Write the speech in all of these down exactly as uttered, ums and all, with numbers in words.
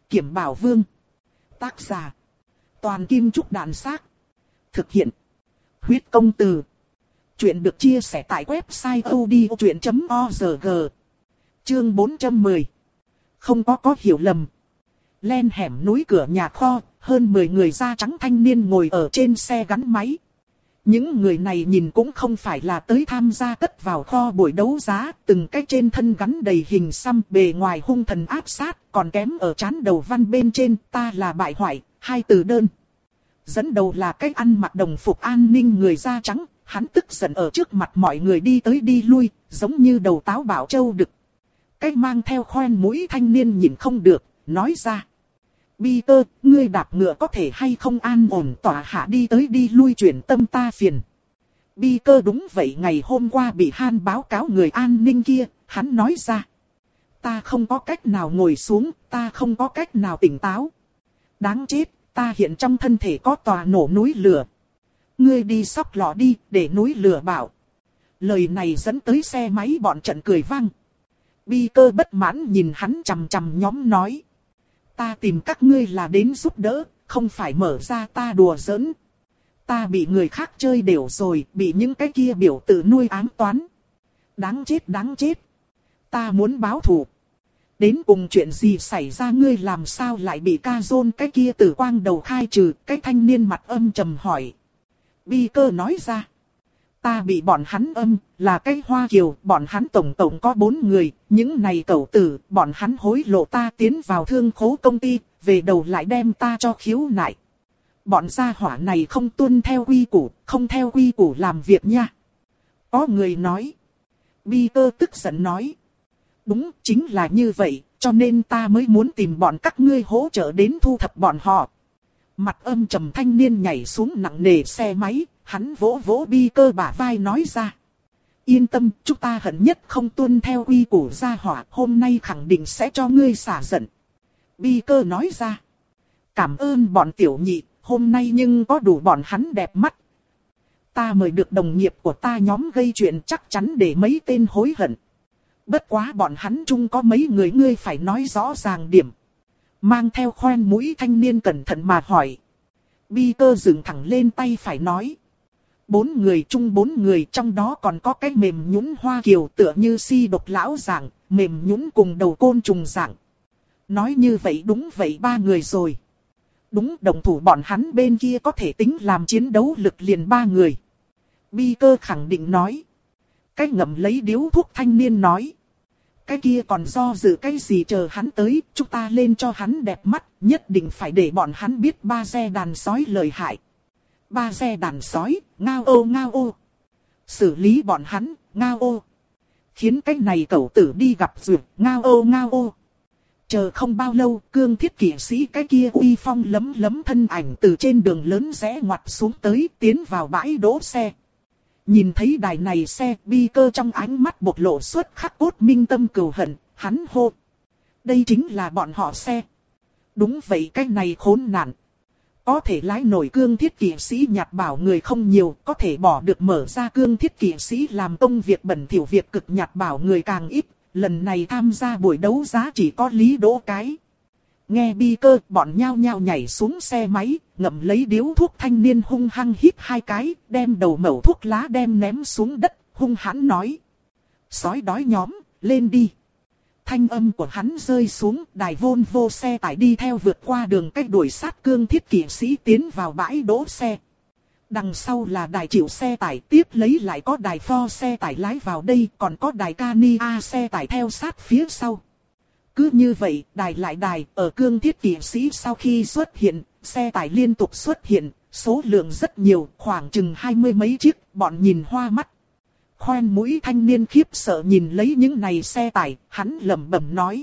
Kiểm Bảo Vương. Tác giả. Toàn Kim Trúc Đàn Xác. Thực hiện. Huyết Công Từ. Chuyện được chia sẻ tại website odchuyện chấm org. Chương bốn trăm mười. Không có có hiểu lầm. Len hẻm núi cửa nhà kho, hơn mười người da trắng thanh niên ngồi ở trên xe gắn máy. Những người này nhìn cũng không phải là tới tham gia cất vào kho buổi đấu giá, từng cái trên thân gắn đầy hình xăm, bề ngoài hung thần áp sát, còn kém ở trán đầu văn bên trên, ta là bại hoại, hai từ đơn. Dẫn đầu là cái ăn mặc đồng phục an ninh người da trắng, hắn tức giận ở trước mặt mọi người đi tới đi lui, giống như đầu táo bảo châu đực. Cái mang theo khoen mũi thanh niên nhìn không được, nói ra. Peter, ngươi đạp ngựa có thể hay không an ổn tỏa hạ đi tới đi lui chuyển tâm ta phiền. Peter đúng vậy, ngày hôm qua bị Han báo cáo người an ninh kia, hắn nói ra. Ta không có cách nào ngồi xuống, ta không có cách nào tỉnh táo. Đáng chết, ta hiện trong thân thể có tòa nổ núi lửa. Ngươi đi sóc lọ đi, để núi lửa bảo. Lời này dẫn tới xe máy bọn trận cười vang. Peter bất mãn nhìn hắn chằm chằm nhóm nói. Ta tìm các ngươi là đến giúp đỡ, không phải mở ra ta đùa giỡn. Ta bị người khác chơi đều rồi, bị những cái kia biểu tự nuôi ám toán. Đáng chết đáng chết. Ta muốn báo thù. Đến cùng chuyện gì xảy ra, ngươi làm sao lại bị ca dôn cái kia tử quang đầu khai trừ, cái thanh niên mặt âm trầm hỏi. Peter nói ra. Ta bị bọn hắn âm, là cái Hoa Kiều, bọn hắn tổng tổng có bốn người, những này cẩu tử, bọn hắn hối lộ ta tiến vào thương khố công ty, về đầu lại đem ta cho khiếu nại. Bọn gia hỏa này không tuân theo quy củ, không theo quy củ làm việc nha. Có người nói. Peter tức giận nói. Đúng, chính là như vậy, cho nên ta mới muốn tìm bọn các ngươi hỗ trợ đến thu thập bọn họ. Mặt âm trầm thanh niên nhảy xuống nặng nề xe máy, hắn vỗ vỗ Peter bả vai nói ra. Yên tâm, chúng ta hận nhất không tuân theo quy củ gia hỏa, hôm nay khẳng định sẽ cho ngươi xả giận. Peter nói ra. Cảm ơn bọn tiểu nhị, hôm nay nhưng có đủ bọn hắn đẹp mắt. Ta mời được đồng nghiệp của ta nhóm gây chuyện chắc chắn để mấy tên hối hận. Bất quá bọn hắn chung có mấy người ngươi phải nói rõ ràng điểm. Mang theo khoen mũi thanh niên cẩn thận mà hỏi. Peter dựng thẳng lên tay phải nói. Bốn người chung bốn người, trong đó còn có cái mềm nhũn Hoa Kiều tựa như si độc lão dạng, mềm nhũn cùng đầu côn trùng dạng. Nói như vậy đúng vậy ba người rồi. Đúng, đồng thủ bọn hắn bên kia có thể tính làm chiến đấu lực liền ba người. Peter khẳng định nói. Cái ngậm lấy điếu thuốc thanh niên nói. Cái kia còn do dự cái gì, chờ hắn tới, chúng ta lên cho hắn đẹp mắt, nhất định phải để bọn hắn biết ba xe đàn sói lợi hại. Ba xe đàn sói, ngao ô ngao ô. Xử lý bọn hắn, ngao ô. Khiến cái này cẩu tử đi gặp duyệt, ngao ô ngao ô. Chờ không bao lâu, cương thiết kỵ sĩ cái kia uy phong lấm lấm thân ảnh từ trên đường lớn rẽ ngoặt xuống tới, tiến vào bãi đỗ xe. Nhìn thấy đài này xe, Peter trong ánh mắt bộc lộ xuất khắc cốt minh tâm cừu hận, hắn hô. Đây chính là bọn họ xe. Đúng vậy, cái này khốn nạn. Có thể lái nổi cương thiết kỵ sĩ nhặt bảo người không nhiều, có thể bỏ được mở ra cương thiết kỵ sĩ làm công việc bẩn thỉu việc cực nhặt bảo người càng ít. Lần này tham gia buổi đấu giá chỉ có Lý Đỗ cái. Nghe Peter, bọn nhao nhao nhảy xuống xe máy, ngậm lấy điếu thuốc thanh niên hung hăng hít hai cái, đem đầu mẩu thuốc lá đem ném xuống đất, hung hãn nói. Sói đói nhóm, lên đi. Thanh âm của hắn rơi xuống, đài Volvo xe tải đi theo vượt qua đường cách đuổi sát cương thiết kỵ sĩ tiến vào bãi đỗ xe. Đằng sau là đài chịu xe tải, tiếp lấy lại có đài Ford xe tải lái vào đây, còn có đài Scania xe tải theo sát phía sau. Cứ như vậy, đài lại đài, ở cương thiết kỵ sĩ sau khi xuất hiện, xe tải liên tục xuất hiện, số lượng rất nhiều, khoảng chừng hai mươi mấy chiếc, bọn nhìn hoa mắt. Khoen mũi thanh niên khiếp sợ nhìn lấy những này xe tải, hắn lẩm bẩm nói.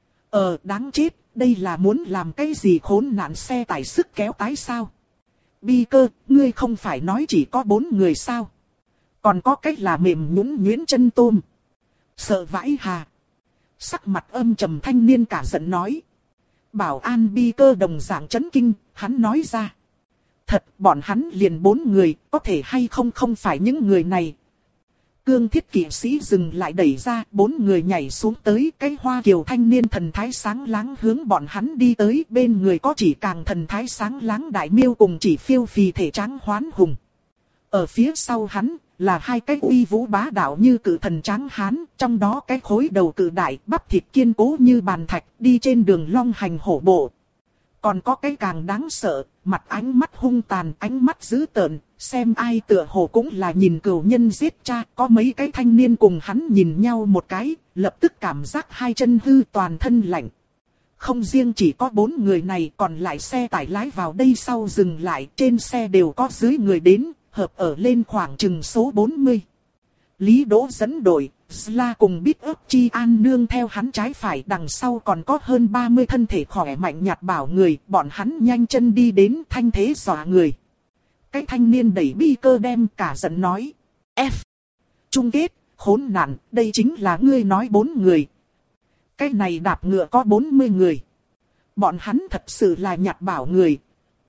Ờ, đáng chết, đây là muốn làm cái gì khốn nạn, xe tải sức kéo tái sao? Peter, ngươi không phải nói chỉ có bốn người sao? Còn có cách là mềm nhũn nhuyễn chân tôm. Sợ vãi hà. Sắc mặt âm trầm thanh niên cả giận nói. Bảo an Peter đồng dạng chấn kinh, hắn nói ra. Thật, bọn hắn liền bốn người, có thể hay không không phải những người này. Cương thiết kỵ sĩ dừng lại đẩy ra, bốn người nhảy xuống tới, cái hoa kiều thanh niên thần thái sáng láng hướng bọn hắn đi tới, bên người có chỉ càng thần thái sáng láng đại miêu cùng chỉ phiêu phì thể tráng hoán hùng. Ở phía sau hắn, là hai cái uy vũ bá đạo như cự thần tráng hán, trong đó cái khối đầu cự đại, bắp thịt kiên cố như bàn thạch, đi trên đường long hành hổ bộ. Còn có cái càng đáng sợ, mặt ánh mắt hung tàn, ánh mắt dữ tợn, xem ai tựa hồ cũng là nhìn cừu nhân giết cha. Có mấy cái thanh niên cùng hắn nhìn nhau một cái, lập tức cảm giác hai chân hư toàn thân lạnh. Không riêng chỉ có bốn người này, còn lại xe tải lái vào đây sau dừng lại, trên xe đều có dưới người đến, hợp ở lên khoảng chừng số bốn mươi. Lý Đỗ dẫn đội, Sla cùng Bít ấp Chi An nương theo hắn trái phải, đằng sau còn có hơn ba mươi thân thể khỏe mạnh nhạt bảo người, bọn hắn nhanh chân đi đến thanh thế dọa người. Cái thanh niên đẩy bi cơ đem cả giận nói. F. Chung kết, khốn nạn, đây chính là ngươi nói bốn người. Cái này đạp ngựa có bốn mươi người. Bọn hắn thật sự là nhạt bảo người.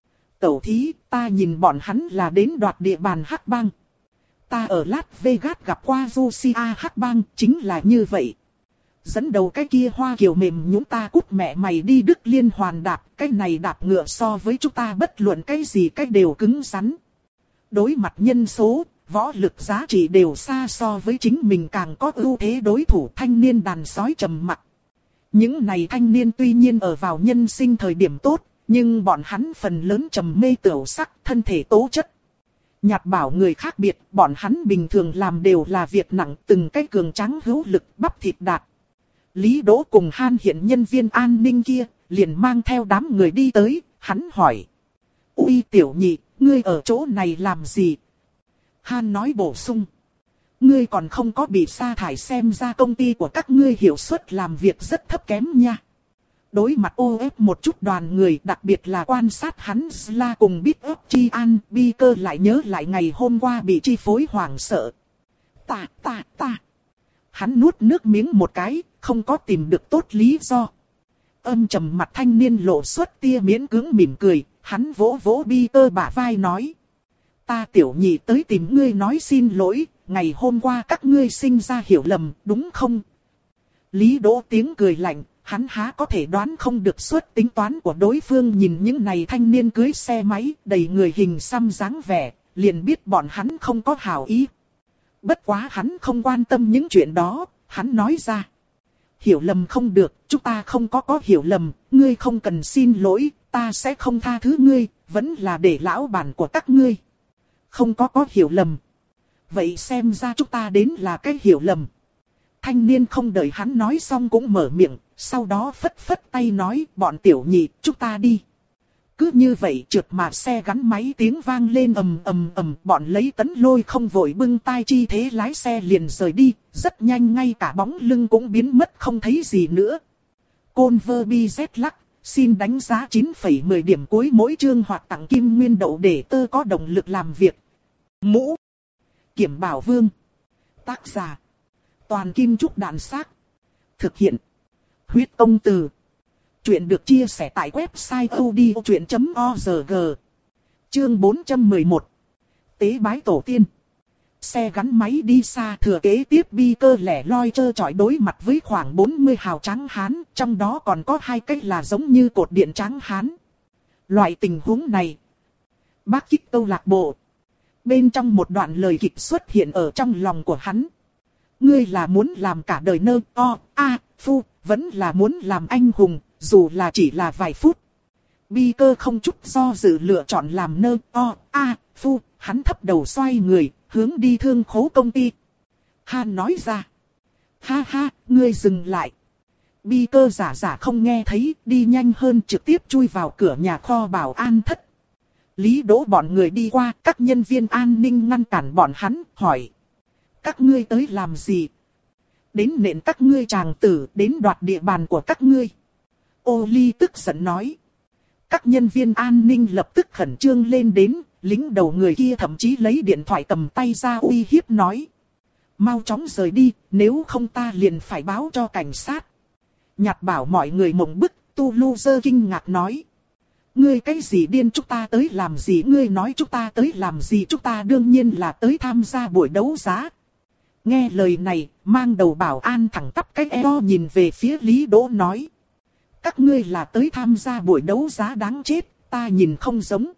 Tẩu thí, ta nhìn bọn hắn là đến đoạt địa bàn Hắc Bang. Ta ở Las Vegas gặp qua Lucia Hắc Bang, chính là như vậy. Dẫn đầu cái kia hoa kiều mềm nhũn ta cút mẹ mày đi Đức Liên hoàn đạp, cái này đạp ngựa so với chúng ta bất luận cái gì cái đều cứng rắn. Đối mặt nhân số, võ lực giá trị đều xa so với chính mình càng có ưu thế đối thủ. Thanh niên đàn sói trầm mặc. Những này thanh niên tuy nhiên ở vào nhân sinh thời điểm tốt, nhưng bọn hắn phần lớn trầm mê tửu sắc, thân thể tố chất. Nhạt bảo người khác biệt, bọn hắn bình thường làm đều là việc nặng, từng cái cường tráng hữu lực, bắp thịt đạt. Lý Đỗ cùng Han hiện nhân viên an ninh kia, liền mang theo đám người đi tới, hắn hỏi. Ui tiểu nhị, ngươi ở chỗ này làm gì? Han nói bổ sung. Ngươi còn không có bị sa thải, xem ra công ty của các ngươi hiệu suất làm việc rất thấp kém nha. Đối mặt ô ép một chút đoàn người, đặc biệt là quan sát hắn Sla cùng Bít ấp Chi An, bi cơ lại nhớ lại ngày hôm qua bị chi phối hoảng sợ. Ta, ta, ta. Hắn nuốt nước miếng một cái, không có tìm được tốt lý do. Âm trầm mặt thanh niên lộ xuất tia miễn cưỡng mỉm cười, hắn vỗ vỗ bi cơ bả vai nói. Ta tiểu nhị tới tìm ngươi nói xin lỗi, ngày hôm qua các ngươi sinh ra hiểu lầm, đúng không? Lý Đỗ tiếng cười lạnh. Hắn há có thể đoán không được suất tính toán của đối phương, nhìn những này thanh niên cưới xe máy, đầy người hình xăm dáng vẻ, liền biết bọn hắn không có hảo ý. Bất quá hắn không quan tâm những chuyện đó, hắn nói ra. Hiểu lầm không được, chúng ta không có có hiểu lầm, ngươi không cần xin lỗi, ta sẽ không tha thứ ngươi, vẫn là để lão bản của các ngươi. Không có có hiểu lầm. Vậy xem ra chúng ta đến là cái hiểu lầm. Thanh niên không đợi hắn nói xong cũng mở miệng, sau đó phất phất tay nói, bọn tiểu nhị, chúng ta đi. Cứ như vậy trượt mà xe gắn máy tiếng vang lên ầm ầm ầm, bọn lấy Tấn Lôi không vội bưng tai chi thế lái xe liền rời đi, rất nhanh ngay cả bóng lưng cũng biến mất không thấy gì nữa. Conver bi Z lắc, xin đánh giá chín phẩy mười điểm cuối mỗi chương hoặc tặng kim nguyên đậu để tơ có động lực làm việc. Mũ Kiểm Bảo Vương. Tác giả Toàn Kim Trúc Đạn Xác. Thực hiện Huyết Công Từ. Chuyện được chia sẻ tại website odchuyện chấm org. Chương bốn trăm mười một. Tế bái tổ tiên. Xe gắn máy đi xa, thừa kế tiếp bi cơ lẻ loi trơ trọi đối mặt với khoảng bốn mươi hào tráng hán, trong đó còn có hai cái là giống như cột điện tráng hán. Loại tình huống này, bác kích câu lạc bộ. Bên trong một đoạn lời kịch xuất hiện ở trong lòng của hắn. Ngươi là muốn làm cả đời nơ o a phu, vẫn là muốn làm anh hùng, dù là chỉ là vài phút. Bi cơ không chút do dự lựa chọn làm nơ o a phu, hắn thấp đầu xoay người, hướng đi thương khố công ty. Han nói ra. Ha ha, ngươi dừng lại. Bi cơ giả giả không nghe thấy, đi nhanh hơn trực tiếp chui vào cửa nhà kho bảo an thất. Lý Đỗ bọn người đi qua, các nhân viên an ninh ngăn cản bọn hắn, hỏi. Các ngươi tới làm gì? Đến nện các ngươi tràng tử, đến đoạt địa bàn của các ngươi. Ô Ly tức giận nói. Các nhân viên an ninh lập tức khẩn trương lên đến, lính đầu người kia thậm chí lấy điện thoại cầm tay ra uy hiếp nói. Mau chóng rời đi, nếu không ta liền phải báo cho cảnh sát. Nhạt bảo mọi người mộng bức, Tu Lu Dơ kinh ngạc nói. Ngươi cái gì điên, chúng ta tới làm gì? Ngươi nói chúng ta tới làm gì? Chúng ta đương nhiên là tới tham gia buổi đấu giá. Nghe lời này, mang đầu bảo an thẳng tắp cái eo nhìn về phía Lý Đỗ nói. Các ngươi là tới tham gia buổi đấu giá đáng chết, ta nhìn không giống.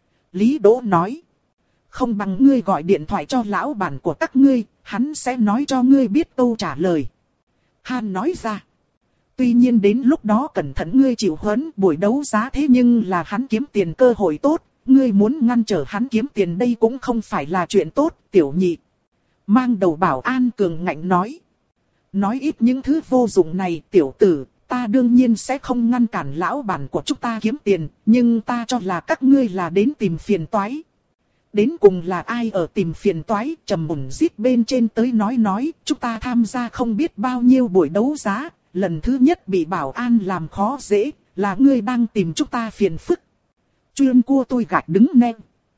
Lý Đỗ nói. Không bằng ngươi gọi điện thoại cho lão bản của các ngươi, hắn sẽ nói cho ngươi biết câu trả lời. Han nói ra. Tuy nhiên đến lúc đó cẩn thận ngươi chịu huấn buổi đấu giá thế nhưng là hắn kiếm tiền cơ hội tốt, ngươi muốn ngăn trở hắn kiếm tiền đây cũng không phải là chuyện tốt, tiểu nhị. Mang đầu bảo an cường ngạnh nói. Nói ít những thứ vô dụng này tiểu tử, ta đương nhiên sẽ không ngăn cản lão bản của chúng ta kiếm tiền, nhưng ta cho là các ngươi là đến tìm phiền toái. Đến cùng là ai ở tìm phiền toái, trầm mùn rít bên trên tới nói nói, chúng ta tham gia không biết bao nhiêu buổi đấu giá, lần thứ nhất bị bảo an làm khó dễ, là ngươi đang tìm chúng ta phiền phức. Chuyên cua tôi gạch đứng nè.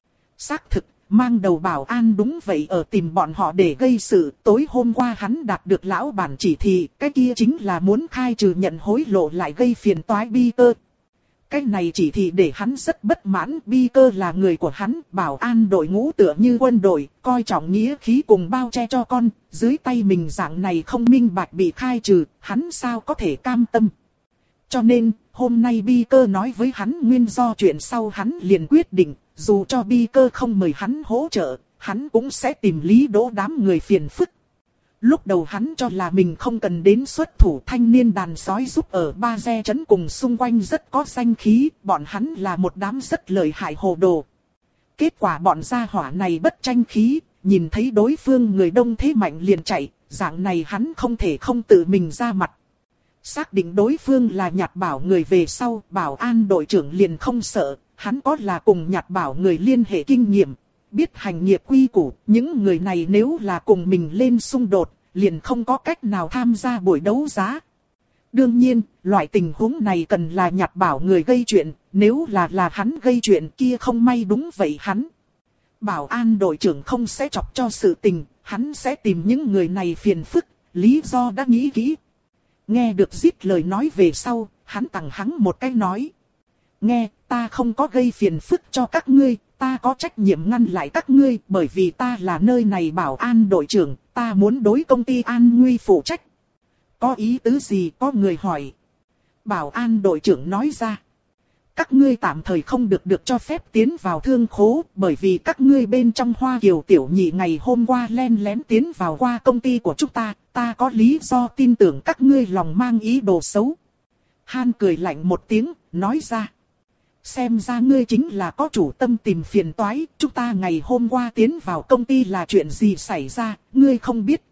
Xác thực, mang đầu bảo an đúng vậy ở tìm bọn họ để gây sự, tối hôm qua hắn đạt được lão bản chỉ thị, cái kia chính là muốn khai trừ nhận hối lộ lại gây phiền toái Bi Cơ. Cái này chỉ thị để hắn rất bất mãn, Bi Cơ là người của hắn, bảo an đội ngũ tựa như quân đội, coi trọng nghĩa khí cùng bao che cho con, dưới tay mình dạng này không minh bạch bị khai trừ, hắn sao có thể cam tâm. Cho nên, hôm nay Bi Cơ nói với hắn nguyên do chuyện sau hắn liền quyết định, dù cho Bi Cơ không mời hắn hỗ trợ, hắn cũng sẽ tìm Lý Đỗ đám người phiền phức. Lúc đầu hắn cho là mình không cần đến xuất thủ thanh niên đàn sói giúp ở Ba Re trấn cùng xung quanh rất có danh khí, bọn hắn là một đám rất lợi hại hồ đồ. Kết quả bọn gia hỏa này bất tranh khí, nhìn thấy đối phương người đông thế mạnh liền chạy, dạng này hắn không thể không tự mình ra mặt. Xác định đối phương là Nhạt Bảo người về sau, bảo an đội trưởng liền không sợ, hắn có là cùng Nhạt Bảo người liên hệ kinh nghiệm. Biết hành nghiệp quy củ, những người này nếu là cùng mình lên xung đột, liền không có cách nào tham gia buổi đấu giá. Đương nhiên, loại tình huống này cần là Nhạt Bảo người gây chuyện, nếu là là hắn gây chuyện kia không may đúng vậy hắn. Bảo an đội trưởng không sẽ chọc cho sự tình, hắn sẽ tìm những người này phiền phức, lý do đã nghĩ kỹ. Nghe được dít lời nói về sau, hắn tặng hắn một cái nói. Nghe, ta không có gây phiền phức cho các ngươi. Ta có trách nhiệm ngăn lại các ngươi bởi vì ta là nơi này bảo an đội trưởng, ta muốn đối công ty an nguy phụ trách. Có ý tứ gì có người hỏi. Bảo an đội trưởng nói ra. Các ngươi tạm thời không được được cho phép tiến vào thương khố bởi vì các ngươi bên trong Hoa Kiều tiểu nhị ngày hôm qua len lén tiến vào qua công ty của chúng ta, ta có lý do tin tưởng các ngươi lòng mang ý đồ xấu. Han cười lạnh một tiếng, nói ra. Xem ra ngươi chính là có chủ tâm tìm phiền toái, chúng ta ngày hôm qua tiến vào công ty là chuyện gì xảy ra, ngươi không biết.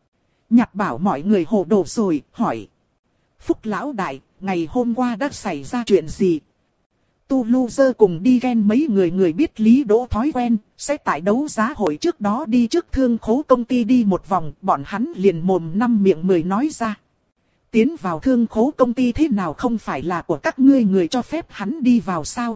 Nhạt Bảo mọi người hồ đồ rồi, hỏi. Phúc lão đại, ngày hôm qua đã xảy ra chuyện gì? Tu Loser cùng đi ghen mấy người người biết Lý Đỗ thói quen, sẽ tại đấu giá hội trước đó đi trước thương khố công ty đi một vòng, bọn hắn liền mồm năm miệng mười nói ra. Tiến vào thương khố công ty thế nào không phải là của các ngươi người cho phép hắn đi vào sao?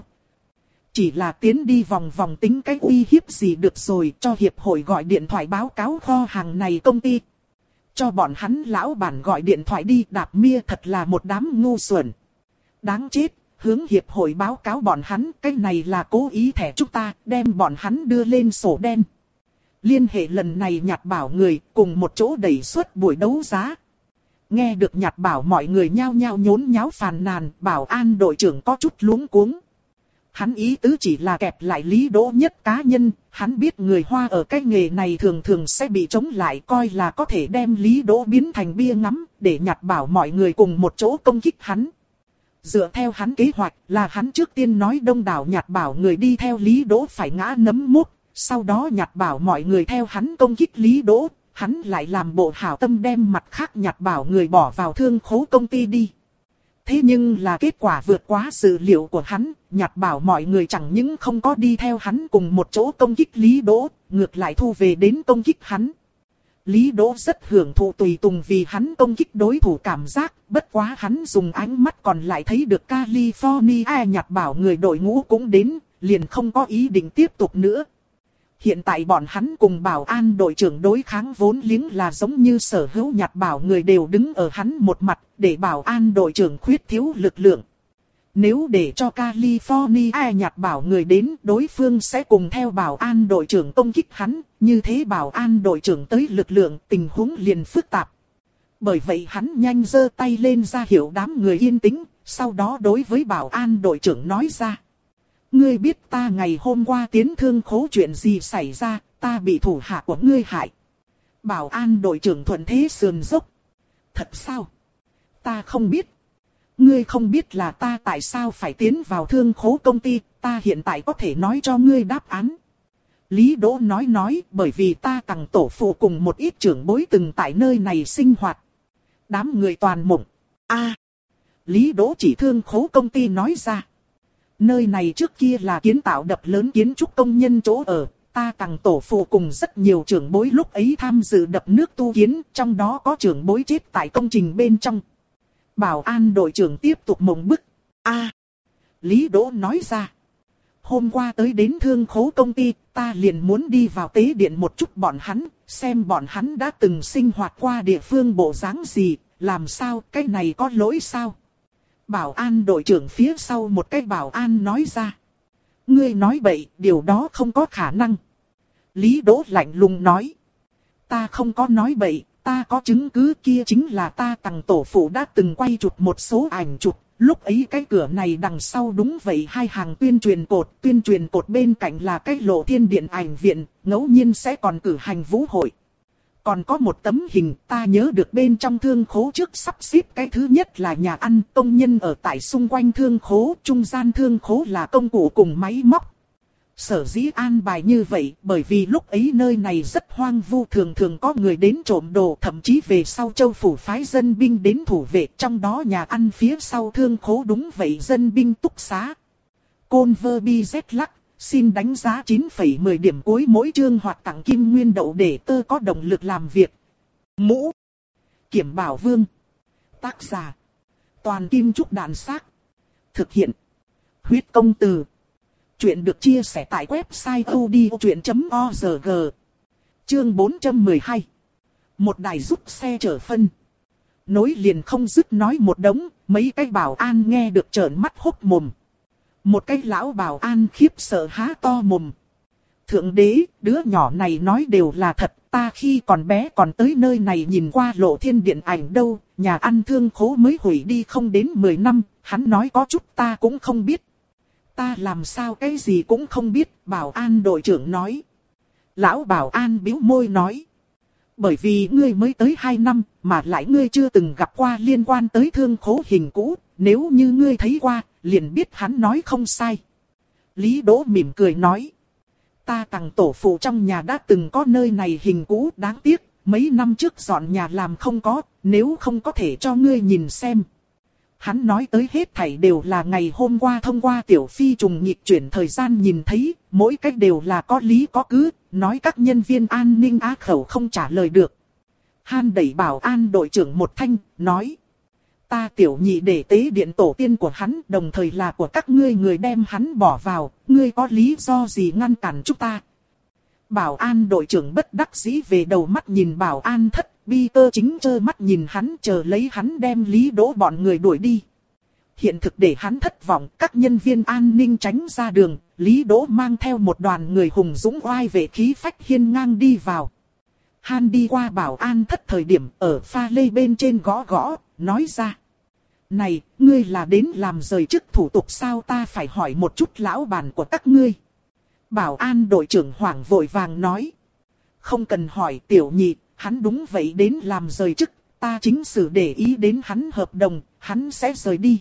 Chỉ là tiến đi vòng vòng tính cái uy hiếp gì được rồi, cho hiệp hội gọi điện thoại báo cáo kho hàng này công ty. Cho bọn hắn lão bản gọi điện thoại đi, đạp mia thật là một đám ngu xuẩn. Đáng chết, hướng hiệp hội báo cáo bọn hắn, cái này là cố ý thẻ chúng ta, đem bọn hắn đưa lên sổ đen. Liên hệ lần này Nhạt Bảo người, cùng một chỗ đẩy suốt buổi đấu giá. Nghe được Nhạt Bảo mọi người nhao nhao nhốn nháo phàn nàn, bảo an đội trưởng có chút luống cuống. Hắn ý tứ chỉ là kẹp lại Lý Đỗ nhất cá nhân, hắn biết người Hoa ở cái nghề này thường thường sẽ bị chống lại, coi là có thể đem Lý Đỗ biến thành bia ngắm, để Nhạt Bảo mọi người cùng một chỗ công kích hắn. Dựa theo hắn kế hoạch là hắn trước tiên nói đông đảo Nhạt Bảo người đi theo Lý Đỗ phải ngã nấm mốc, sau đó Nhạt Bảo mọi người theo hắn công kích Lý Đỗ. Hắn lại làm bộ hảo tâm đem mặt khác Nhạt Bảo người bỏ vào thương khố công ty đi. Thế nhưng là kết quả vượt quá dự liệu của hắn, Nhạt Bảo mọi người chẳng những không có đi theo hắn cùng một chỗ công kích Lý Đỗ, ngược lại thu về đến công kích hắn. Lý Đỗ rất hưởng thụ tùy tùng vì hắn công kích đối thủ cảm giác, bất quá hắn dùng ánh mắt còn lại thấy được California Nhạt Bảo người đội ngũ cũng đến, liền không có ý định tiếp tục nữa. Hiện tại bọn hắn cùng bảo an đội trưởng đối kháng vốn liếng là giống như sở hữu Nhạt Bảo người đều đứng ở hắn một mặt, để bảo an đội trưởng khuyết thiếu lực lượng. Nếu để cho California nhặt bảo người đến, đối phương sẽ cùng theo bảo an đội trưởng công kích hắn, như thế bảo an đội trưởng tới lực lượng, tình huống liền phức tạp. Bởi vậy hắn nhanh giơ tay lên ra hiệu đám người yên tĩnh, sau đó đối với bảo an đội trưởng nói ra. Ngươi biết ta ngày hôm qua tiến thương khố chuyện gì xảy ra, ta bị thủ hạ của ngươi hại. Bảo an đội trưởng thuận thế sườn dốc. Thật sao? Ta không biết. Ngươi không biết là ta tại sao phải tiến vào thương khố công ty, ta hiện tại có thể nói cho ngươi đáp án. Lý Đỗ nói nói, bởi vì ta Tằng tổ phụ cùng một ít trưởng bối từng tại nơi này sinh hoạt. Đám người toàn mộng. A. Lý Đỗ chỉ thương khố công ty nói ra. Nơi này trước kia là kiến tạo đập lớn kiến trúc công nhân chỗ ở, ta Tằng tổ phụ cùng rất nhiều trưởng bối lúc ấy tham dự đập nước tu kiến, trong đó có trưởng bối chết tại công trình bên trong. Bảo an đội trưởng tiếp tục mộng bức. A. Lý Đỗ nói ra. Hôm qua tới đến thương khố công ty, ta liền muốn đi vào tế điện một chút bọn hắn, xem bọn hắn đã từng sinh hoạt qua địa phương bộ dáng gì, làm sao, cái này có lỗi sao? Bảo an đội trưởng phía sau một cái bảo an nói ra. Ngươi nói bậy, điều đó không có khả năng. Lý Đỗ lạnh lùng nói. Ta không có nói bậy, ta có chứng cứ, kia chính là ta Tằng tổ phụ đã từng quay chụp một số ảnh chụp. Lúc ấy cái cửa này đằng sau đúng vậy hai hàng tuyên truyền cột, tuyên truyền cột bên cạnh là cái lộ thiên điện ảnh viện, ngẫu nhiên sẽ còn cử hành vũ hội. Còn có một tấm hình ta nhớ được bên trong thương khố trước sắp xếp cái thứ nhất là nhà ăn, công nhân ở tại xung quanh thương khố, trung gian thương khố là công cụ cùng máy móc. Sở dĩ an bài như vậy bởi vì lúc ấy nơi này rất hoang vu, thường thường có người đến trộm đồ, thậm chí về sau châu phủ phái dân binh đến thủ vệ, trong đó nhà ăn phía sau thương khố đúng vậy dân binh túc xá. Conver bi dét lắc, xin đánh giá chín phẩy mười điểm cuối mỗi chương hoặc tặng kim nguyên đậu để tơ có động lực làm việc. Mũ Kiểm Bảo Vương. Tác giả Toàn Kim Trúc Đàn Xác. Thực hiện Huyết Công Từ. Chuyện được chia sẻ tại website odchuyện chấm org. Chương bốn trăm mười hai. Một đài giúp xe chở phân. Nối liền không dứt nói một đống, mấy cái bảo an nghe được trợn mắt hốt mồm. Một cái lão bảo an khiếp sợ há to mồm. Thượng đế, đứa nhỏ này nói đều là thật, ta khi còn bé còn tới nơi này nhìn qua lộ thiên điện ảnh đâu, nhà ăn thương khố mới hủy đi không đến mười năm, hắn nói có chút ta cũng không biết. Ta làm sao cái gì cũng không biết, bảo an đội trưởng nói. Lão bảo an bĩu môi nói. Bởi vì ngươi mới tới hai năm, mà lại ngươi chưa từng gặp qua liên quan tới thương khố hình cũ, nếu như ngươi thấy qua, liền biết hắn nói không sai. Lý Đỗ mỉm cười nói. Ta Tằng tổ phụ trong nhà đã từng có nơi này hình cũ, đáng tiếc, mấy năm trước dọn nhà làm không có, nếu không có thể cho ngươi nhìn xem. Hắn nói tới hết thảy đều là ngày hôm qua thông qua tiểu phi trùng nhịp chuyển thời gian nhìn thấy, mỗi cách đều là có lý có cứ, nói các nhân viên an ninh á khẩu không trả lời được. Han đẩy bảo an đội trưởng một thanh, nói. Ta tiểu nhị để tế điện tổ tiên của hắn, đồng thời là của các ngươi người đem hắn bỏ vào, ngươi có lý do gì ngăn cản chúng ta? Bảo an đội trưởng bất đắc dĩ về đầu mắt nhìn bảo an thất, bi cơ chính trơ mắt nhìn hắn chờ lấy hắn đem Lý Đỗ bọn người đuổi đi. Hiện thực để hắn thất vọng, các nhân viên an ninh tránh ra đường, Lý Đỗ mang theo một đoàn người hùng dũng oai vệ khí phách hiên ngang đi vào. Han đi qua bảo an thất thời điểm ở pha lê bên trên gõ gõ, nói ra. Này, ngươi là đến làm rời chức thủ tục sao, ta phải hỏi một chút lão bản của các ngươi. Bảo an đội trưởng hoảng vội vàng nói. Không cần hỏi tiểu nhị, hắn đúng vậy đến làm rời chức, ta chính xử để ý đến hắn hợp đồng, hắn sẽ rời đi.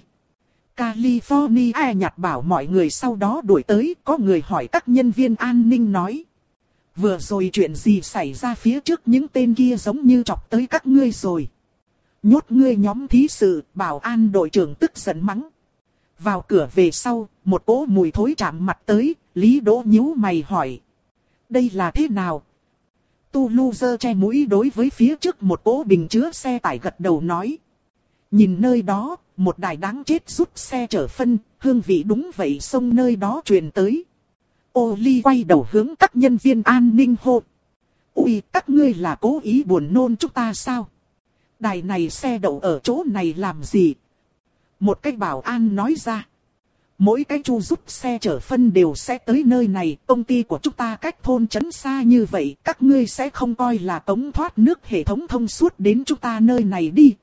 California nhặt bảo mọi người sau đó đuổi tới, có người hỏi các nhân viên an ninh nói. Vừa rồi chuyện gì xảy ra, phía trước những tên kia giống như chọc tới các ngươi rồi. Nhốt ngươi nhóm thí sự, bảo an đội trưởng tức giận mắng. Vào cửa về sau, một cỗ mùi thối chạm mặt tới, Lý Đỗ nhíu mày hỏi. Đây là thế nào? Tu Lu giơ che mũi đối với phía trước một cỗ bình chứa xe tải gật đầu nói. Nhìn nơi đó, một đài đáng chết giúp xe chở phân, hương vị đúng vậy xông nơi đó truyền tới. Ô Ly quay đầu hướng các nhân viên an ninh hô. Ui, các ngươi là cố ý buồn nôn chúng ta sao? Đài này xe đậu ở chỗ này làm gì? Một cái bảo an nói ra. Mỗi cái chu rút xe chở phân đều sẽ tới nơi này, công ty của chúng ta cách thôn trấn xa như vậy, các ngươi sẽ không coi là cống thoát nước hệ thống thông suốt đến chúng ta nơi này đi.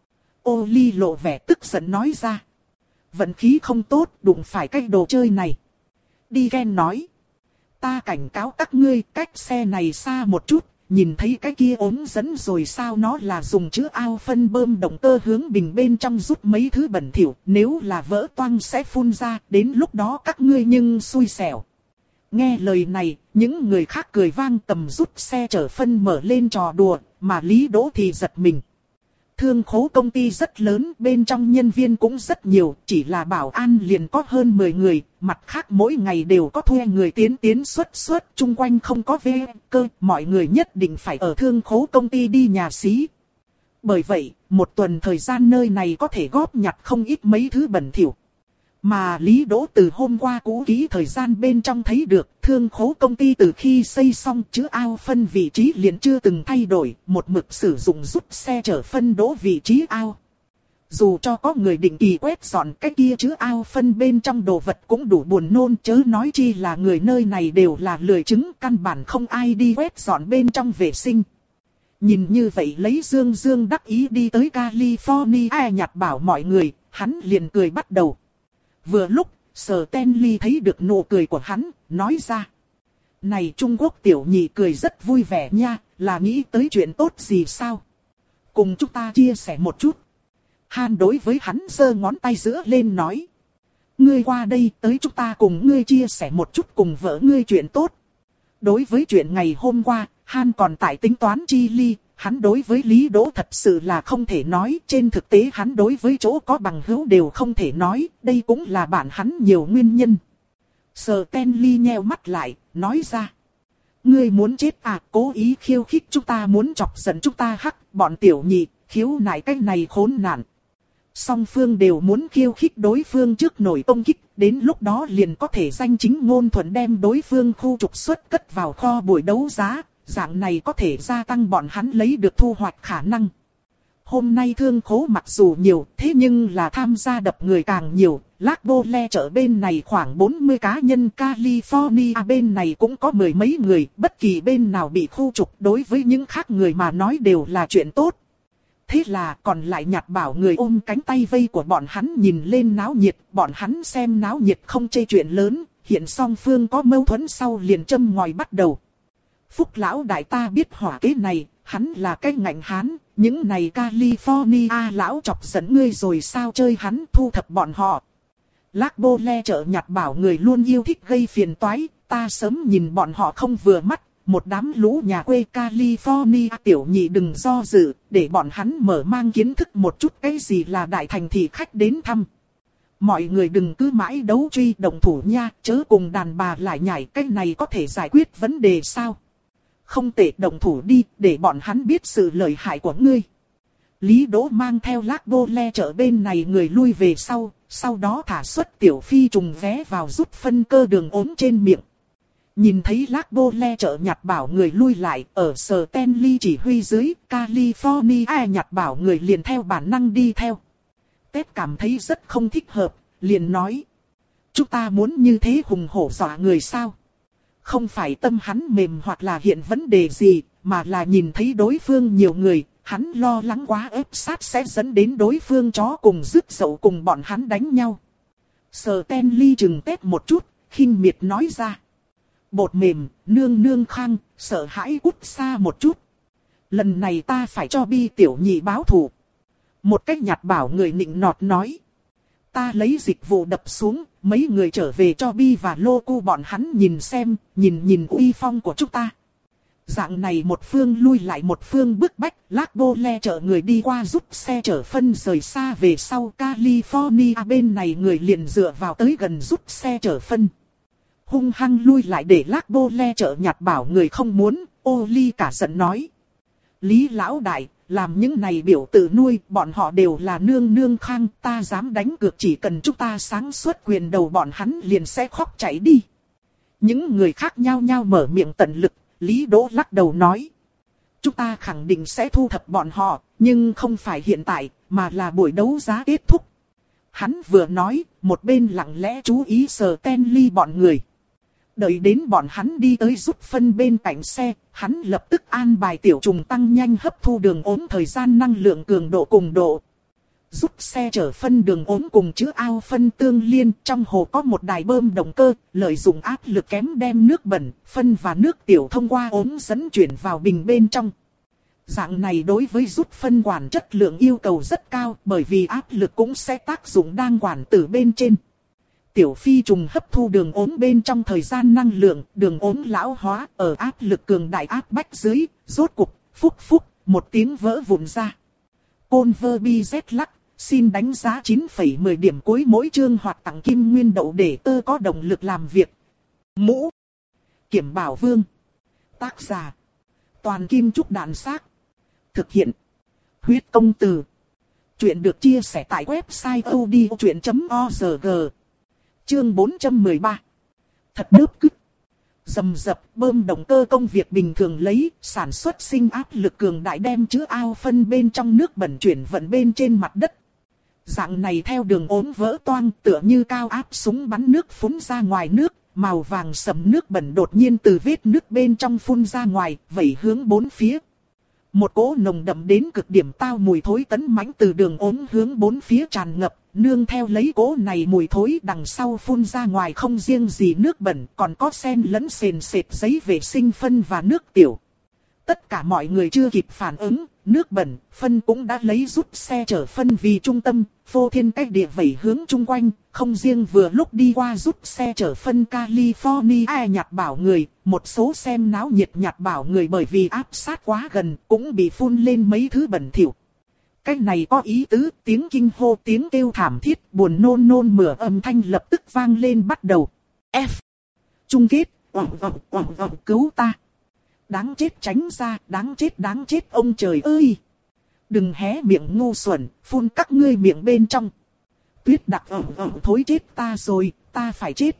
Ô Ly lộ vẻ tức giận nói ra. Vận khí không tốt, đụng phải cái đồ chơi này. Đi Ken nói. Ta cảnh cáo các ngươi, cách xe này xa một chút, nhìn thấy cái kia ống dẫn rồi sao, nó là dùng chữ ao phân bơm động cơ hướng bình bên trong rút mấy thứ bẩn thỉu, nếu là vỡ toang sẽ phun ra, đến lúc đó các ngươi nhưng xui xẻo. Nghe lời này, những người khác cười vang, tầm rút xe chở phân mở lên trò đùa, mà Lý Đỗ thì giật mình. Thương khố công ty rất lớn, bên trong nhân viên cũng rất nhiều, chỉ là bảo an liền có hơn mười người, mặt khác mỗi ngày đều có thuê người tiến tiến xuất xuất, chung quanh không có vé cơ, mọi người nhất định phải ở thương khố công ty đi nhà xí. Bởi vậy, một tuần thời gian nơi này có thể góp nhặt không ít mấy thứ bẩn thỉu. Mà Lý Đỗ từ hôm qua cũ kỹ thời gian bên trong thấy được, thương khố công ty từ khi xây xong chữ ao phân vị trí liền chưa từng thay đổi, một mực sử dụng rút xe chở phân đỗ vị trí ao. Dù cho có người định kỳ quét dọn cái kia chữ ao phân bên trong đồ vật cũng đủ buồn nôn, chớ nói chi là người nơi này đều là lười chứng, căn bản không ai đi quét dọn bên trong vệ sinh. Nhìn như vậy lấy Dương Dương đắc ý đi tới California nhặt bảo mọi người, hắn liền cười bắt đầu. Vừa lúc, Stanley thấy được nụ cười của hắn, nói ra. Này Trung Quốc tiểu nhị cười rất vui vẻ nha, là nghĩ tới chuyện tốt gì sao? Cùng chúng ta chia sẻ một chút. Han đối với hắn giơ ngón tay giữa lên nói. Ngươi qua đây, tới chúng ta cùng ngươi chia sẻ một chút cùng vợ ngươi chuyện tốt. Đối với chuyện ngày hôm qua, Han còn tại tính toán chi ly. Hắn đối với Lý Đỗ thật sự là không thể nói, trên thực tế hắn đối với chỗ có bằng hữu đều không thể nói, đây cũng là bạn hắn nhiều nguyên nhân. Stanley nheo mắt lại, nói ra. Ngươi muốn chết à, cố ý khiêu khích chúng ta, muốn chọc giận chúng ta hắc, bọn tiểu nhị, khiếu nại cái này khốn nạn. Song phương đều muốn khiêu khích đối phương trước nổi công kích, đến lúc đó liền có thể danh chính ngôn thuận đem đối phương khu trục xuất cất vào kho buổi đấu giá. Dạng này có thể gia tăng bọn hắn lấy được thu hoạch khả năng. Hôm nay thương khố mặc dù nhiều, thế nhưng là tham gia đập người càng nhiều. Lac Bole chợ bên này khoảng bốn mươi cá nhân, California bên này cũng có mười mấy người. Bất kỳ bên nào bị khu trục đối với những khác người mà nói đều là chuyện tốt. Thế là còn lại nhặt bảo người ôm cánh tay vây của bọn hắn nhìn lên náo nhiệt. Bọn hắn xem náo nhiệt không chê chuyện lớn. Hiện song phương có mâu thuẫn sau liền châm ngòi bắt đầu. Phúc lão đại ta biết hỏa kế này, hắn là cái ngạnh hán, những này California lão chọc giận ngươi rồi sao, chơi hắn thu thập bọn họ. Lac Bole chợ nhặt bảo người luôn yêu thích gây phiền toái, ta sớm nhìn bọn họ không vừa mắt, một đám lũ nhà quê California tiểu nhị đừng do dự, để bọn hắn mở mang kiến thức một chút cái gì là đại thành thị khách đến thăm. Mọi người đừng cứ mãi đấu truy động thủ nha, chớ cùng đàn bà lại nhảy, cái này có thể giải quyết vấn đề sao? Không tệ, động thủ đi, để bọn hắn biết sự lợi hại của ngươi. Lý Đỗ mang theo Lac Bole chợ bên này người lui về sau, sau đó thả xuất tiểu phi trùng vé vào rút phân cơ đường ốm trên miệng. Nhìn thấy Lac Bole chợ nhặt bảo người lui lại, ở Stanley chỉ huy dưới, California nhặt bảo người liền theo bản năng đi theo. Tết cảm thấy rất không thích hợp, liền nói. Chúng ta muốn như thế hùng hổ dọa người sao? Không phải tâm hắn mềm hoặc là hiện vấn đề gì, mà là nhìn thấy đối phương nhiều người, hắn lo lắng quá ép sát sẽ dẫn đến đối phương chó cùng rứt dậu cùng bọn hắn đánh nhau. Stanley chừng tét một chút, khinh miệt nói ra. Bột mềm, nương nương khang, sợ hãi cút xa một chút. Lần này ta phải cho Bi tiểu nhị báo thù. Một cách nhặt bảo người nịnh nọt nói. Ta lấy dịch vụ đập xuống, mấy người trở về cho Bi và Lô Cu bọn hắn nhìn xem, nhìn nhìn uy phong của chúng ta. Dạng này một phương lui lại một phương bức bách, Lac Bole chợ người đi qua rút xe chở phân rời xa về sau, California bên này người liền dựa vào tới gần rút xe chở phân. Hung hăng lui lại để Lac Bole chợ nhặt bảo người không muốn, ô ly cả giận nói. Lý lão đại, làm những này biểu tự nuôi, bọn họ đều là nương nương khang, ta dám đánh cược chỉ cần chúng ta sáng suốt quyền đầu bọn hắn liền sẽ khóc chạy đi. Những người khác nhao nhao mở miệng tận lực, Lý Đỗ lắc đầu nói. Chúng ta khẳng định sẽ thu thập bọn họ, nhưng không phải hiện tại, mà là buổi đấu giá kết thúc. Hắn vừa nói, một bên lặng lẽ chú ý Stanley bọn người. Đợi đến bọn hắn đi tới rút phân bên cạnh xe, hắn lập tức an bài tiểu trùng tăng nhanh hấp thu đường ốm thời gian năng lượng cường độ cùng độ. Rút xe chở phân đường ốm cùng chứa ao phân tương liên, trong hồ có một đài bơm động cơ, lợi dụng áp lực kém đem nước bẩn, phân và nước tiểu thông qua ốm dẫn chuyển vào bình bên trong. Dạng này đối với rút phân quản chất lượng yêu cầu rất cao, bởi vì áp lực cũng sẽ tác dụng đang quản tử bên trên. Tiểu phi trùng hấp thu đường ốm bên trong thời gian năng lượng, đường ốm lão hóa ở áp lực cường đại áp bách dưới, rốt cục, phúc phúc, một tiếng vỡ vụn ra. Côn vơ bi z lắc, xin đánh giá chín phẩy mười điểm cuối mỗi chương hoặc tặng kim nguyên đậu để tơ có động lực làm việc. Mũ Kiểm Bảo Vương. Tác giả Toàn Kim Trúc Đạn Xác. Thực hiện Huyết Công Từ. Chuyện được chia sẻ tại website odchuyện chấm org. Chương bốn trăm mười ba. Thật đớp cứt. Dầm dập bơm động cơ công việc bình thường lấy, sản xuất sinh áp lực cường đại đem chứa ao phân bên trong nước bẩn chuyển vận bên trên mặt đất. Dạng này theo đường ốm vỡ toang tựa như cao áp súng bắn nước phun ra ngoài nước, màu vàng sẫm nước bẩn đột nhiên từ vết nước bên trong phun ra ngoài, vẩy hướng bốn phía. Một cỗ nồng đậm đến cực điểm tao mùi thối tấn mãnh từ đường ốm hướng bốn phía tràn ngập, nương theo lấy cỗ này mùi thối đằng sau phun ra ngoài không riêng gì nước bẩn, còn có xen lẫn sền sệt giấy vệ sinh phân và nước tiểu. Tất cả mọi người chưa kịp phản ứng, nước bẩn, phân cũng đã lấy rút xe chở phân vì trung tâm, phô thiên cách địa vẩy hướng chung quanh, không riêng vừa lúc đi qua rút xe chở phân California nhặt bảo người, một số xem náo nhiệt nhặt bảo người bởi vì áp sát quá gần, cũng bị phun lên mấy thứ bẩn thỉu. Cái này có ý tứ, tiếng kinh hô, tiếng kêu thảm thiết, buồn nôn nôn mửa âm thanh lập tức vang lên bắt đầu. F. Chung kết, oòng oòng oòng oòng cứu ta. Đáng chết tránh ra, đáng chết đáng chết ông trời ơi. Đừng hé miệng ngu xuẩn, phun các ngươi miệng bên trong. Tuyết đặc ẩm ẩm thối chết ta rồi, ta phải chết.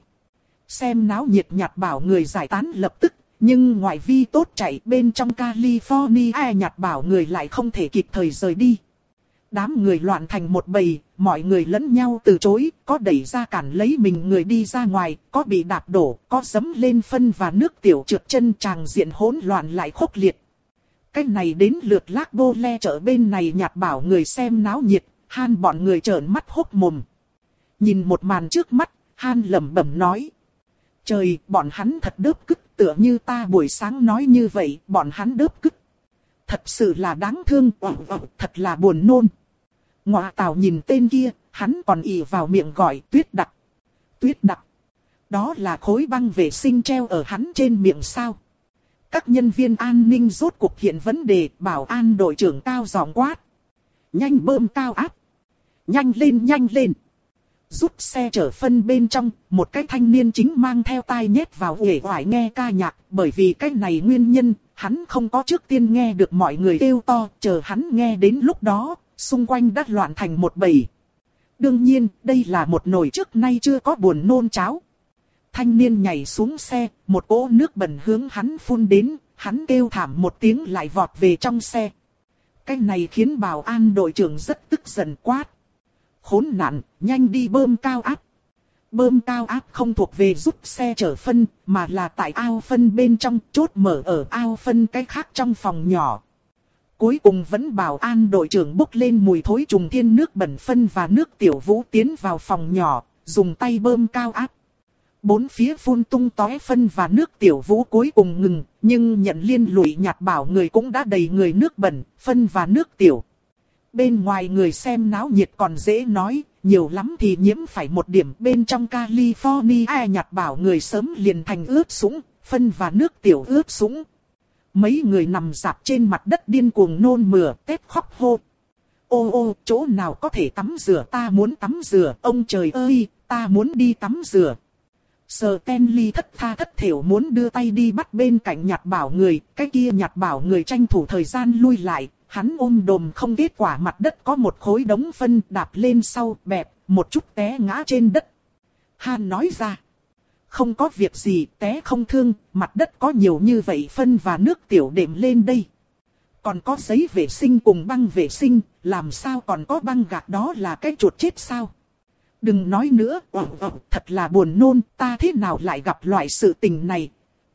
Xem náo nhiệt nhặt bảo người giải tán lập tức, nhưng ngoại vi tốt chạy bên trong California nhặt bảo người lại không thể kịp thời rời đi. Đám người loạn thành một bầy, mọi người lẫn nhau từ chối, có đẩy ra cản lấy mình người đi ra ngoài, có bị đạp đổ, có giẫm lên phân và nước tiểu trượt chân, tràng diện hỗn loạn lại khốc liệt. Cái này đến lượt lác bô le chợ bên này nhặt bảo người xem náo nhiệt, Han bọn người trợn mắt hốc mồm. Nhìn một màn trước mắt, Han lẩm bẩm nói. Trời, bọn hắn thật đớp cứt, tựa như ta buổi sáng nói như vậy, bọn hắn đớp cứt. Thật sự là đáng thương, oòng oòng, thật là buồn nôn. Ngọa Tào nhìn tên kia, hắn còn ì vào miệng gọi Tuyết đặc. Tuyết đặc. Đó là khối băng vệ sinh treo ở hắn trên miệng sao. Các nhân viên an ninh rốt cuộc hiện vấn đề, bảo an đội trưởng cao giọng quát. Nhanh bơm cao áp. Nhanh lên nhanh lên. Rút xe chở phân bên trong, một cái thanh niên chính mang theo tai nhét vào uể oải nghe ca nhạc, bởi vì cái này nguyên nhân, hắn không có trước tiên nghe được mọi người kêu to, chờ hắn nghe đến lúc đó, xung quanh đã loạn thành một bầy. Đương nhiên, đây là một nồi trước nay chưa có buồn nôn cháo. Thanh niên nhảy xuống xe, một cỗ nước bẩn hướng hắn phun đến, hắn kêu thảm một tiếng lại vọt về trong xe. Cái này khiến bảo an đội trưởng rất tức giận quát. Khốn nạn, nhanh đi bơm cao áp. Bơm cao áp không thuộc về rút xe chở phân, mà là tại ao phân bên trong, chốt mở ở ao phân cái khác trong phòng nhỏ. Cuối cùng vẫn bảo an đội trưởng bốc lên mùi thối trùng thiên nước bẩn phân và nước tiểu vũ tiến vào phòng nhỏ, dùng tay bơm cao áp. Bốn phía phun tung tóe phân và nước tiểu vũ cuối cùng ngừng, nhưng nhận liên lụy nhặt bảo người cũng đã đầy người nước bẩn, phân và nước tiểu. Bên ngoài người xem náo nhiệt còn dễ nói, nhiều lắm thì nhiễm phải một điểm. Bên trong California nhặt bảo người sớm liền thành ướt sũng, phân và nước tiểu ướt sũng. Mấy người nằm rạp trên mặt đất điên cuồng nôn mửa, tét khóc hô. Ô ô, chỗ nào có thể tắm rửa, ta muốn tắm rửa, ông trời ơi, ta muốn đi tắm rửa. Stanley thất tha thất thểu muốn đưa tay đi bắt bên cạnh nhặt bảo người, cái kia nhặt bảo người tranh thủ thời gian lui lại, hắn ôm đồm không kết quả mặt đất có một khối đống phân đạp lên sau bẹp, một chút té ngã trên đất. Han nói ra, không có việc gì, té không thương, mặt đất có nhiều như vậy phân và nước tiểu đệm lên đây. Còn có giấy vệ sinh cùng băng vệ sinh, làm sao còn có băng gạc, đó là cái chuột chết sao? Đừng nói nữa, ồ, ồ, thật là buồn nôn, ta thế nào lại gặp loại sự tình này?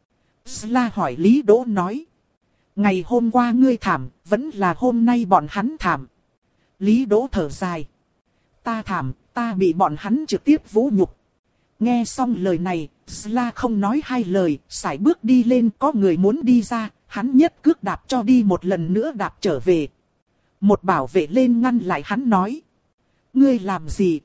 Sla hỏi Lý Đỗ nói. Ngày hôm qua ngươi thảm, vẫn là hôm nay bọn hắn thảm. Lý Đỗ thở dài. Ta thảm, ta bị bọn hắn trực tiếp vũ nhục. Nghe xong lời này, Sla không nói hai lời, sải bước đi lên, có người muốn đi ra, hắn nhất cước đạp cho đi một lần nữa đạp trở về. Một bảo vệ lên ngăn lại hắn nói. Ngươi làm gì?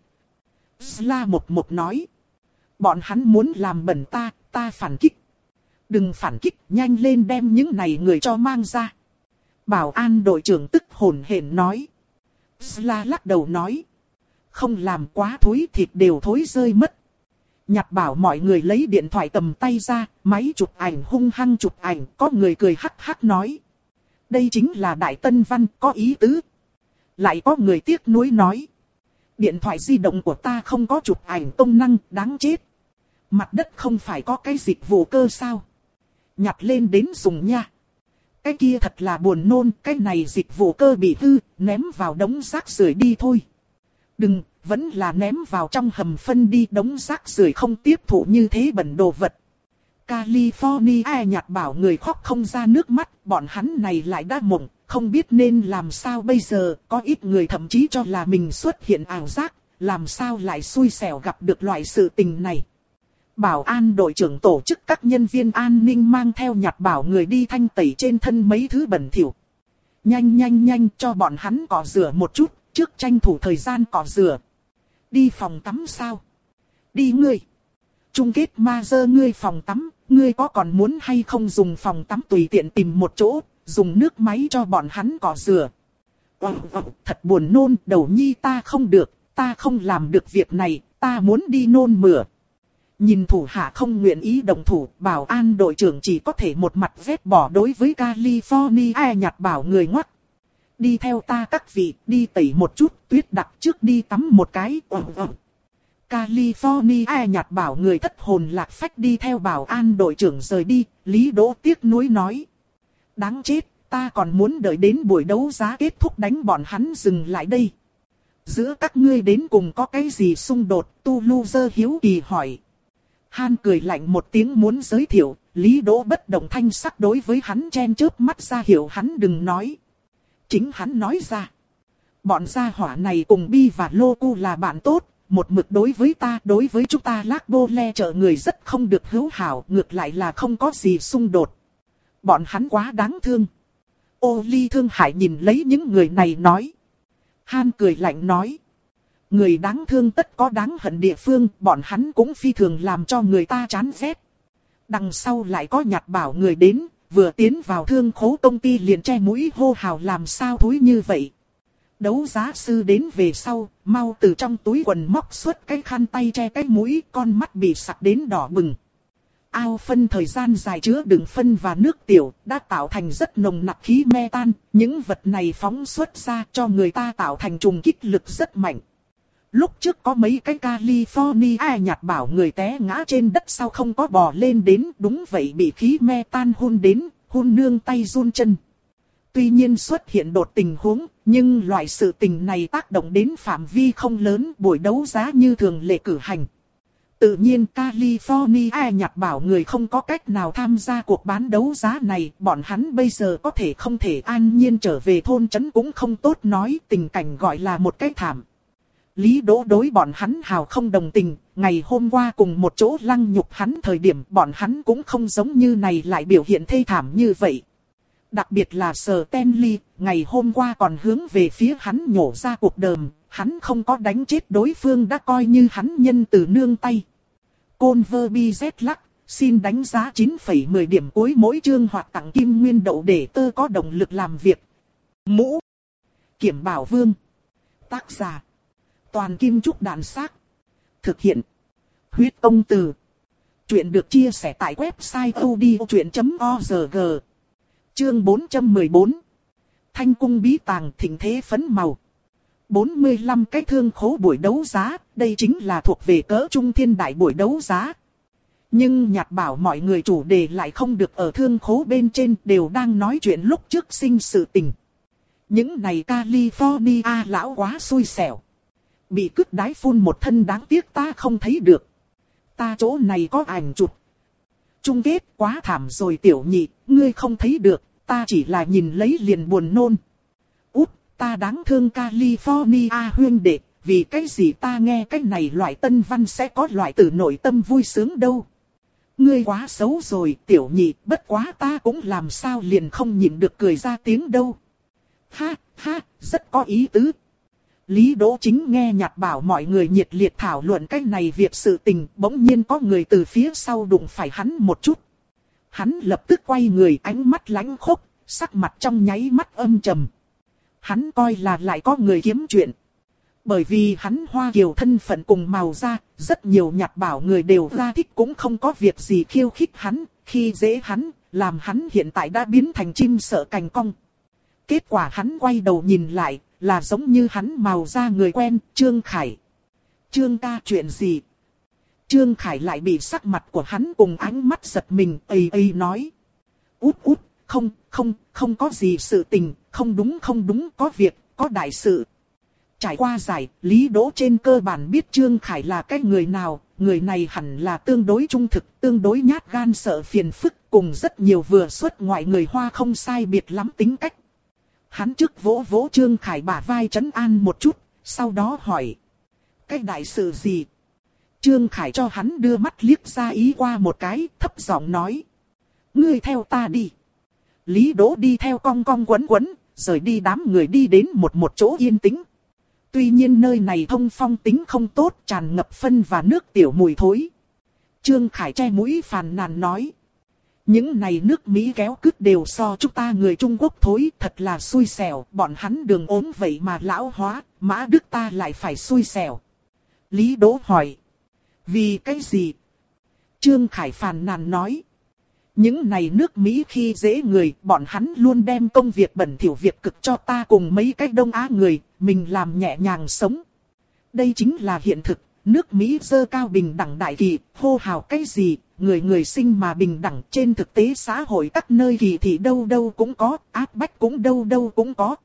Sla một một nói. Bọn hắn muốn làm bẩn ta, ta phản kích. Đừng phản kích, nhanh lên đem những này người cho mang ra. Bảo an đội trưởng tức hồn hển nói. Sla lắc đầu nói. Không làm quá thối thịt đều thối rơi mất. Nhặt bảo mọi người lấy điện thoại cầm tay ra, máy chụp ảnh hung hăng chụp ảnh, có người cười hắc hắc nói. Đây chính là Đại Tân Văn, có ý tứ. Lại có người tiếc nuối nói. Điện thoại di động của ta không có chụp ảnh công năng, đáng chết. Mặt đất không phải có cái dịch vụ cơ sao? Nhặt lên đến dùng nha. Cái kia thật là buồn nôn, cái này dịch vụ cơ bị hư, ném vào đống rác rưởi đi thôi. Đừng, vẫn là ném vào trong hầm phân đi, đống rác rưởi không tiếp thụ như thế bẩn đồ vật. California nhặt bảo người khóc không ra nước mắt, bọn hắn này lại đã mộng, không biết nên làm sao bây giờ, có ít người thậm chí cho là mình xuất hiện ảo giác, làm sao lại xui xẻo gặp được loại sự tình này. Bảo an đội trưởng tổ chức các nhân viên an ninh mang theo nhặt bảo người đi thanh tẩy trên thân mấy thứ bẩn thỉu. Nhanh nhanh nhanh cho bọn hắn cọ rửa một chút, trước tranh thủ thời gian cọ rửa. Đi phòng tắm sao? Đi ngươi. Chung kết ma dơ ngươi phòng tắm, ngươi có còn muốn hay không dùng phòng tắm tùy tiện tìm một chỗ, dùng nước máy cho bọn hắn cọ rửa. Ồ, ồ, thật buồn nôn, đầu nhi ta không được, ta không làm được việc này, ta muốn đi nôn mửa. Nhìn thủ hạ không nguyện ý đồng thủ, bảo an đội trưởng chỉ có thể một mặt vét bỏ đối với California nhặt bảo người ngoắt. Đi theo ta các vị, đi tẩy một chút, tuyết đặc trước đi tắm một cái. Ồ, ồ. California nhặt bảo người thất hồn lạc phách đi theo bảo an đội trưởng rời đi, Lý Đỗ tiếc nuối nói. Đáng chết, ta còn muốn đợi đến buổi đấu giá kết thúc đánh bọn hắn dừng lại đây. Giữa các ngươi đến cùng có cái gì xung đột, Tu Lu Dơ hiếu kỳ hỏi. Han cười lạnh một tiếng muốn giới thiệu, Lý Đỗ bất động thanh sắc đối với hắn chen chớp mắt ra hiệu hắn đừng nói. Chính hắn nói ra. Bọn gia hỏa này cùng Bi và Lô Cu là bạn tốt, một mực đối với ta, đối với chúng ta Lác Bô Le trợ người rất không được hữu hảo, ngược lại là không có gì xung đột. Bọn hắn quá đáng thương. Ô Ly Thương Hải nhìn lấy những người này nói. Han cười lạnh nói. Người đáng thương tất có đáng hận địa phương, bọn hắn cũng phi thường làm cho người ta chán ghét. Đằng sau lại có nhặt bảo người đến, vừa tiến vào thương khố công ty liền che mũi hô hào làm sao thúi như vậy. Đấu giá sư đến về sau, mau từ trong túi quần móc xuất cái khăn tay che cái mũi, con mắt bị sặc đến đỏ bừng. Ao phân thời gian dài chứa đựng phân và nước tiểu, đã tạo thành rất nồng nặc khí metan, những vật này phóng xuất ra cho người ta tạo thành trùng kích lực rất mạnh. Lúc trước có mấy cái California nhặt bảo người té ngã trên đất sau không có bò lên đến, đúng vậy bị khí metan hun đến, hun nương tay run chân. Tuy nhiên xuất hiện đột tình huống, nhưng loại sự tình này tác động đến phạm vi không lớn, buổi đấu giá như thường lệ cử hành. Tự nhiên California nhặt bảo người không có cách nào tham gia cuộc bán đấu giá này, bọn hắn bây giờ có thể không thể an nhiên trở về thôn trấn cũng không tốt nói, tình cảnh gọi là một cái thảm. Lý Đỗ đối bọn hắn hào không đồng tình, ngày hôm qua cùng một chỗ lăng nhục hắn thời điểm bọn hắn cũng không giống như này lại biểu hiện thê thảm như vậy. Đặc biệt là Stanley, ngày hôm qua còn hướng về phía hắn nhổ ra cuộc đờm, hắn không có đánh chết đối phương đã coi như hắn nhân từ nương tay. Conver B Z Lắc, xin đánh giá chín phẩy mười điểm cuối mỗi chương hoặc tặng kim nguyên đậu để tơ có động lực làm việc. Mũ Kiểm Bảo Vương. Tác giả Toàn Kim Trúc Đàn Xác. Thực hiện Huyết Công Từ. Chuyện được chia sẻ tại website odchuyện chấm org. Chương bốn trăm mười bốn. Thanh cung bí tàng thịnh thế phấn màu. bốn mươi lăm cái thương khố buổi đấu giá, đây chính là thuộc về cỡ trung thiên đại buổi đấu giá. Nhưng nhặt bảo mọi người chủ đề lại không được ở thương khố bên trên, đều đang nói chuyện lúc trước sinh sự tình. Những này California lão quá xui xẻo. Bị cứt đái phun một thân đáng tiếc ta không thấy được. Ta chỗ này có ảnh chụp. Chung kết quá thảm rồi tiểu nhị, ngươi không thấy được, ta chỉ là nhìn lấy liền buồn nôn. Út, ta đáng thương California huyên đệ, vì cái gì ta nghe cái này loại tân văn sẽ có loại từ nội tâm vui sướng đâu. Ngươi quá xấu rồi tiểu nhị, bất quá ta cũng làm sao liền không nhịn được cười ra tiếng đâu. Ha, ha, rất có ý tứ. Lý Đỗ Chính nghe nhạt bảo mọi người nhiệt liệt thảo luận cái này việc sự tình, bỗng nhiên có người từ phía sau đụng phải hắn một chút. Hắn lập tức quay người, ánh mắt lãnh khốc, sắc mặt trong nháy mắt âm trầm. Hắn coi là lại có người kiếm chuyện. Bởi vì hắn Hoa Kiều thân phận cùng màu da, rất nhiều nhạt bảo người đều ra thích cũng không có việc gì khiêu khích hắn, khi dễ hắn, làm hắn hiện tại đã biến thành chim sợ cành cong. Kết quả hắn quay đầu nhìn lại, là giống như hắn màu da người quen, Trương Khải. Trương ca chuyện gì? Trương Khải lại bị sắc mặt của hắn cùng ánh mắt giật mình, ây ây nói. Út út, không, không, không có gì sự tình, không đúng không đúng, có việc, có đại sự. Trải qua giải, Lý Đỗ trên cơ bản biết Trương Khải là cái người nào, người này hẳn là tương đối trung thực, tương đối nhát gan sợ phiền phức, cùng rất nhiều vừa xuất ngoại người Hoa không sai biệt lắm tính cách. Hắn trước vỗ vỗ Trương Khải bả vai trấn an một chút, sau đó hỏi. Cái đại sự gì? Trương Khải cho hắn đưa mắt liếc ra ý qua một cái, thấp giọng nói. Ngươi theo ta đi. Lý Đỗ đi theo cong cong quấn quấn, rời đi đám người đi đến một một chỗ yên tĩnh. Tuy nhiên nơi này thông phong tính không tốt, tràn ngập phân và nước tiểu mùi thối. Trương Khải che mũi phàn nàn nói. Những này nước Mỹ kéo cứt đều so chúng ta người Trung Quốc thối, thật là xui xẻo, bọn hắn đường ốm vậy mà lão hóa, Mã Đức ta lại phải xui xẻo. Lý Đỗ hỏi. Vì cái gì? Trương Khải phàn nàn nói. Những này nước Mỹ khi dễ người, bọn hắn luôn đem công việc bẩn thỉu việc cực cho ta cùng mấy cái Đông Á người, mình làm nhẹ nhàng sống. Đây chính là hiện thực, nước Mỹ dơ cao bình đẳng đại kỳ, hô hào cái gì, người người sinh mà bình đẳng, trên thực tế xã hội các nơi kỳ thị đâu đâu cũng có, áp bách cũng đâu đâu cũng có.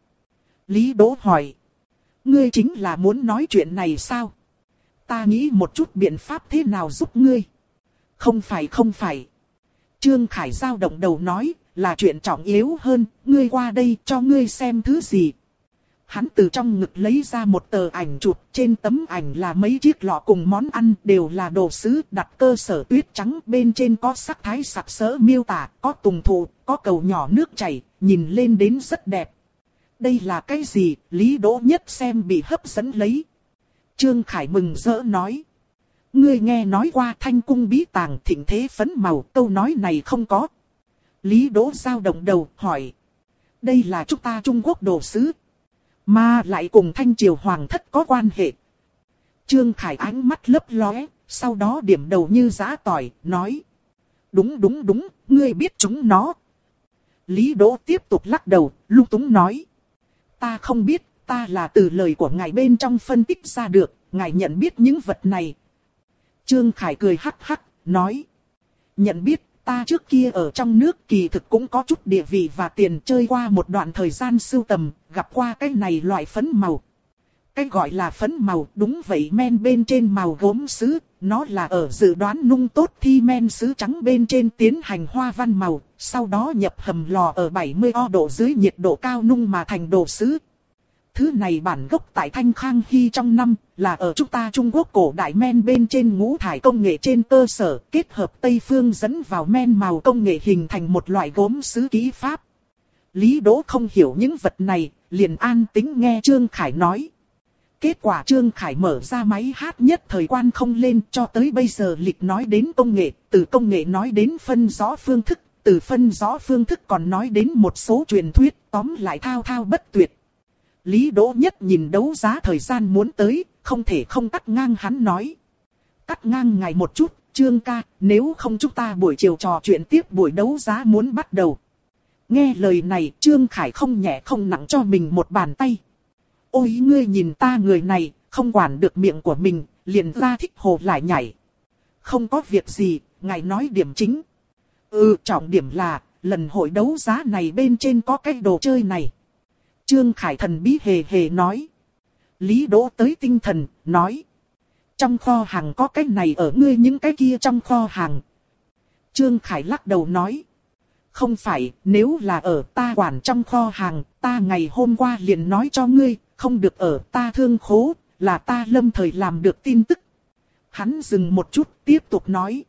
Lý Đỗ hỏi. Ngươi chính là muốn nói chuyện này sao? Ta nghĩ một chút biện pháp thế nào giúp ngươi. Không phải không phải. Trương Khải dao động đầu nói, là chuyện trọng yếu hơn, ngươi qua đây cho ngươi xem thứ gì. Hắn từ trong ngực lấy ra một tờ ảnh chụp, trên tấm ảnh là mấy chiếc lọ cùng món ăn, đều là đồ sứ đặt cơ sở tuyết trắng, bên trên có sắc thái sặc sỡ miêu tả, có tùng thụ, có cầu nhỏ nước chảy, nhìn lên đến rất đẹp. Đây là cái gì? Lý Đỗ nhất xem bị hấp dẫn lấy. Trương Khải mừng rỡ nói. Ngươi nghe nói qua thanh cung bí tàng thịnh thế phấn màu, câu nói này không có. Lý Đỗ dao động đầu, hỏi. Đây là chúng ta Trung Quốc đồ sứ, mà lại cùng Thanh Triều Hoàng thất có quan hệ. Trương Khải ánh mắt lấp lóe, sau đó điểm đầu như giã tỏi, nói. Đúng đúng đúng, ngươi biết chúng nó. Lý Đỗ tiếp tục lắc đầu, lung túng nói. Ta không biết, ta là từ lời của ngài bên trong phân tích ra được, ngài nhận biết những vật này. Trương Khải cười hắc hắc, nói. Nhận biết, ta trước kia ở trong nước kỳ thực cũng có chút địa vị và tiền, chơi qua một đoạn thời gian sưu tầm, gặp qua cái này loại phấn màu. Cái gọi là phấn màu, đúng vậy, men bên trên màu gốm sứ, nó là ở dự đoán nung tốt thi men sứ trắng bên trên tiến hành hoa văn màu, sau đó nhập hầm lò ở bảy mươi độ dưới nhiệt độ cao nung mà thành đồ sứ. Thứ này bản gốc tại Thanh Khang Hy trong năm, là ở chúng ta Trung Quốc cổ đại men bên trên ngũ thải công nghệ trên cơ sở, kết hợp Tây Phương dẫn vào men màu công nghệ hình thành một loại gốm sứ kỹ pháp. Lý Đỗ không hiểu những vật này, liền an tĩnh nghe Trương Khải nói. Kết quả Trương Khải mở ra máy hát nhất thời quan không lên, cho tới bây giờ lịch nói đến công nghệ, từ công nghệ nói đến phân rõ phương thức, từ phân rõ phương thức còn nói đến một số truyền thuyết, tóm lại thao thao bất tuyệt. Lý Đỗ Nhất nhìn đấu giá thời gian muốn tới, không thể không cắt ngang hắn nói. Cắt ngang ngài một chút, Trương ca, nếu không chúng ta buổi chiều trò chuyện tiếp, buổi đấu giá muốn bắt đầu. Nghe lời này, Trương Khải không nhẹ không nặng cho mình một bàn tay. Ôi ngươi nhìn ta người này, không quản được miệng của mình, liền ra thích hồ lại nhảy. Không có việc gì, ngài nói điểm chính. Ừ, trọng điểm là, lần hội đấu giá này bên trên có cái đồ chơi này. Trương Khải thần bí hề hề nói. Lý Đỗ tới tinh thần, nói. Trong kho hàng có cái này ở ngươi những cái kia trong kho hàng. Trương Khải lắc đầu nói. Không phải, nếu là ở ta quản trong kho hàng, ta ngày hôm qua liền nói cho ngươi, không được ở ta thương khố, là ta lâm thời làm được tin tức. Hắn dừng một chút, tiếp tục nói.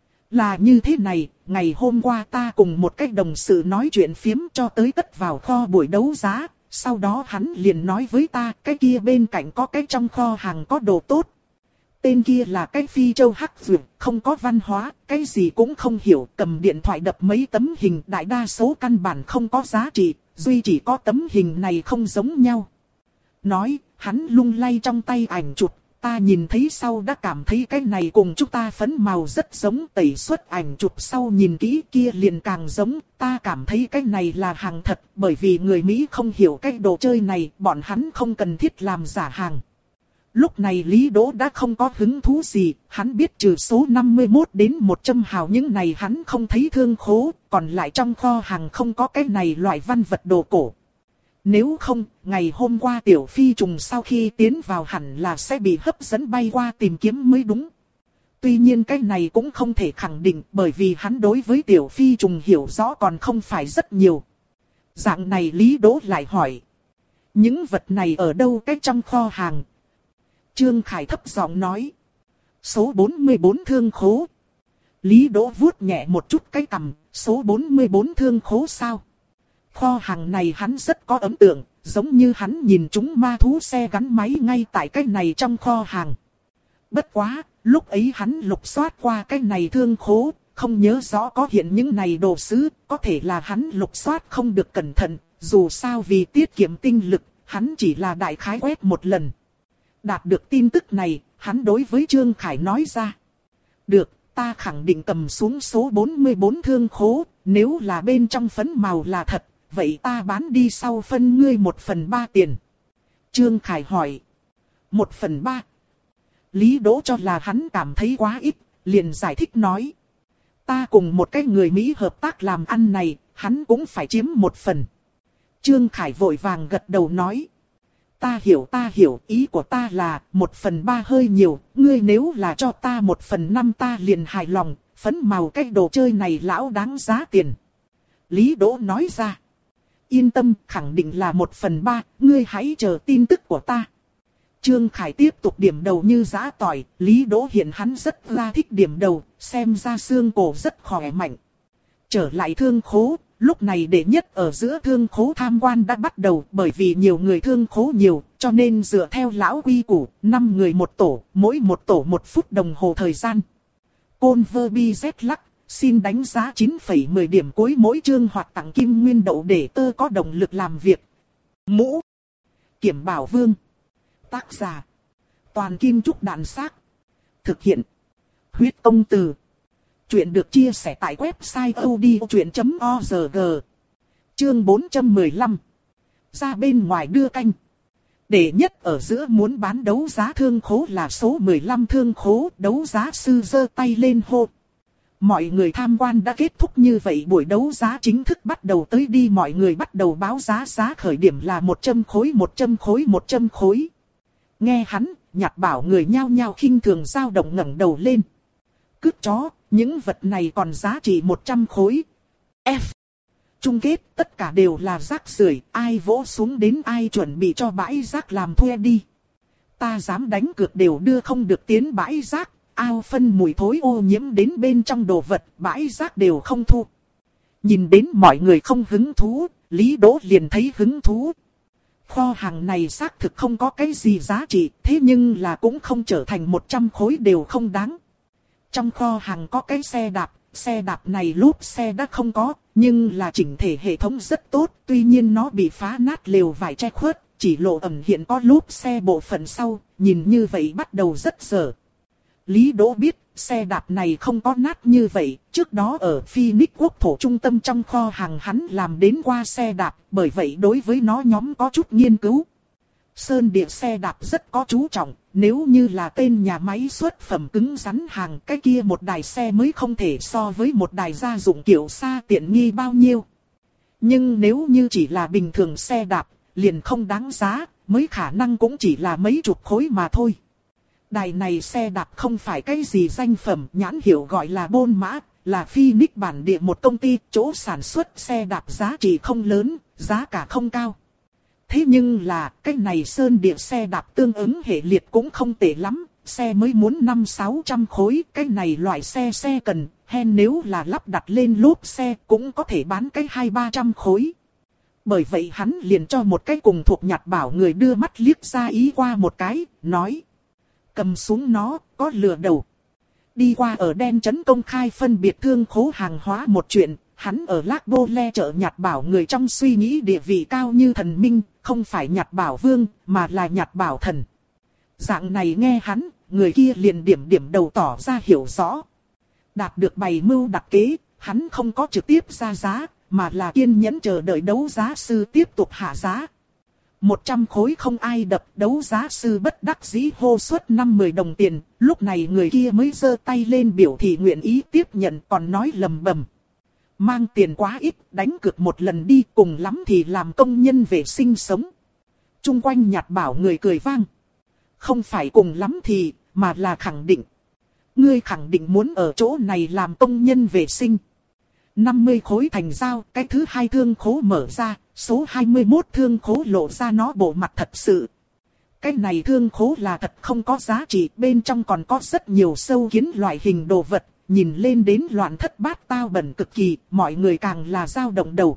Là như thế này, ngày hôm qua ta cùng một cái đồng sự nói chuyện phiếm cho tới tất vào kho buổi đấu giá, sau đó hắn liền nói với ta, cái kia bên cạnh có cái trong kho hàng có đồ tốt. Tên kia là cái phi châu hắc vượt, không có văn hóa, cái gì cũng không hiểu, cầm điện thoại đập mấy tấm hình, đại đa số căn bản không có giá trị, duy chỉ có tấm hình này không giống nhau. Nói, hắn lung lay trong tay ảnh chụp, ta nhìn thấy sau đã cảm thấy cái này cùng chúng ta phấn màu rất giống, tẩy xuất ảnh chụp sau nhìn kỹ kia liền càng giống, ta cảm thấy cái này là hàng thật, bởi vì người Mỹ không hiểu cái đồ chơi này, bọn hắn không cần thiết làm giả hàng. Lúc này Lý Đỗ đã không có hứng thú gì, hắn biết trừ số năm mươi mốt đến một trăm hào những này hắn không thấy thương khố, còn lại trong kho hàng không có cái này loại văn vật đồ cổ. Nếu không, ngày hôm qua Tiểu Phi trùng sau khi tiến vào hẳn là sẽ bị hấp dẫn bay qua tìm kiếm mới đúng. Tuy nhiên cái này cũng không thể khẳng định bởi vì hắn đối với Tiểu Phi trùng hiểu rõ còn không phải rất nhiều. Dạng này Lý Đỗ lại hỏi. Những vật này ở đâu cái trong kho hàng? Trương Khải thấp giọng nói. Số bốn mươi bốn thương khố. Lý Đỗ vuốt nhẹ một chút cái cằm, số bốn mươi bốn thương khố sao? Kho hàng này hắn rất có ấn tượng, giống như hắn nhìn chúng ma thú xe gắn máy ngay tại cái này trong kho hàng. Bất quá, lúc ấy hắn lục soát qua cái này thương khố, không nhớ rõ có hiện những này đồ sứ, có thể là hắn lục soát không được cẩn thận, dù sao vì tiết kiệm tinh lực, hắn chỉ là đại khái quét một lần. Đạt được tin tức này, hắn đối với Trương Khải nói ra. Được, ta khẳng định cầm xuống số bốn mươi bốn thương khố, nếu là bên trong phấn màu là thật, vậy ta bán đi sau phân ngươi một phần ba tiền. Trương Khải hỏi. Một phần ba. Lý Đỗ cho là hắn cảm thấy quá ít, liền giải thích nói. Ta cùng một cái người Mỹ hợp tác làm ăn này, hắn cũng phải chiếm một phần. Trương Khải vội vàng gật đầu nói. Ta hiểu ta hiểu, ý của ta là một phần ba hơi nhiều, ngươi nếu là cho ta một phần năm ta liền hài lòng, phấn màu cái đồ chơi này lão đáng giá tiền. Lý Đỗ nói ra. Yên tâm, khẳng định là một phần ba, ngươi hãy chờ tin tức của ta. Trương Khải tiếp tục điểm đầu như giã tỏi, Lý Đỗ hiện hắn rất là thích điểm đầu, xem ra xương cổ rất khỏe mạnh. Trở lại thương khố, lúc này đệ nhất ở giữa thương khố tham quan đã bắt đầu bởi vì nhiều người thương khố nhiều, cho nên dựa theo lão quy củ, năm người một tổ, mỗi một tổ một phút đồng hồ thời gian. Côn vơ bi z lắc, xin đánh giá chín phẩy mười điểm cuối mỗi chương hoặc tặng kim nguyên đậu để tơ có động lực làm việc. Mũ Kiểm Bảo Vương. Tác giả Toàn Kim Trúc Đạn Xác. Thực hiện Huyết Công Từ. Chuyện được chia sẻ tại website odchuyện chấm org. Chương bốn trăm mười lăm. Ra bên ngoài đưa canh. Đệ nhất ở giữa muốn bán đấu giá thương khố là số mười lăm thương khố, đấu giá sư giơ tay lên hô. Mọi người tham quan đã kết thúc như vậy, buổi đấu giá chính thức bắt đầu tới đi, mọi người bắt đầu báo giá, giá khởi điểm là một trăm khối, một trăm khối, một trăm khối. Nghe hắn, Nhạc Bảo người nhao nhao khinh thường dao động ngẩng đầu lên. Cướp chó, những vật này còn giá trị một trăm khối. F. Chung kết, tất cả đều là rác rưởi, ai vỗ xuống đến ai chuẩn bị cho bãi rác làm thuê đi. Ta dám đánh cược đều đưa không được tiến bãi rác, ao phân mùi thối ô nhiễm đến bên trong đồ vật, bãi rác đều không thu. Nhìn đến mọi người không hứng thú, Lý Đỗ liền thấy hứng thú. Kho hàng này xác thực không có cái gì giá trị, thế nhưng là cũng không trở thành một trăm khối đều không đáng. Trong kho hàng có cái xe đạp, xe đạp này lốp xe đã không có, nhưng là chỉnh thể hệ thống rất tốt, tuy nhiên nó bị phá nát lều vải che khuất, chỉ lộ ẩn hiện có lốp xe bộ phận sau, nhìn như vậy bắt đầu rất dở. Lý Đỗ biết, xe đạp này không có nát như vậy, trước đó ở Phoenix quốc thổ trung tâm trong kho hàng hắn làm đến qua xe đạp, bởi vậy đối với nó nhóm có chút nghiên cứu. Sơn địa xe đạp rất có chú trọng, nếu như là tên nhà máy xuất phẩm cứng rắn hàng, cái kia một đài xe mới không thể so với một đài gia dụng kiểu xa tiện nghi bao nhiêu. Nhưng nếu như chỉ là bình thường xe đạp, liền không đáng giá, mới khả năng cũng chỉ là mấy chục khối mà thôi. Đài này xe đạp không phải cái gì danh phẩm, nhãn hiệu gọi là Bôn Mã, là Phoenix bản địa một công ty, chỗ sản xuất xe đạp giá trị không lớn, giá cả không cao. Thế nhưng là, cái này sơn địa xe đạp tương ứng hệ liệt cũng không tệ lắm, xe mới muốn năm sáu trăm khối, cái này loại xe xe cần, hen nếu là lắp đặt lên lốp xe cũng có thể bán cái hai ba trăm khối. Bởi vậy hắn liền cho một cái cùng thuộc nhặt bảo người đưa mắt liếc ra ý qua một cái, nói. Cầm xuống nó, có lừa đầu. Đi qua ở đen trấn công khai phân biệt thương khố hàng hóa một chuyện, hắn ở Lác Bô Le chợ nhặt bảo người trong suy nghĩ địa vị cao như thần minh, không phải nhặt bảo vương, mà là nhặt bảo thần. Dạng này nghe hắn, người kia liền điểm điểm đầu tỏ ra hiểu rõ. Đạt được bày mưu đặc kế, hắn không có trực tiếp ra giá, mà là kiên nhẫn chờ đợi đấu giá sư tiếp tục hạ giá. Một trăm khối không ai đập, đấu giá sư bất đắc dĩ hô suất năm mươi đồng tiền, lúc này người kia mới giơ tay lên biểu thị nguyện ý tiếp nhận, còn nói lầm bầm. Mang tiền quá ít, đánh cược một lần đi, cùng lắm thì làm công nhân vệ sinh sống. Trung quanh nhặt bảo người cười vang. Không phải cùng lắm thì, mà là khẳng định. Ngươi khẳng định muốn ở chỗ này làm công nhân vệ sinh. năm mươi khối thành giao, cái thứ hai thương khố mở ra, số hai mươi mốt thương khố lộ ra nó bộ mặt thật sự. Cái này thương khố là thật không có giá trị, bên trong còn có rất nhiều sâu kiến loại hình đồ vật, nhìn lên đến loạn thất bát tao bẩn cực kỳ, mọi người càng là dao động đầu.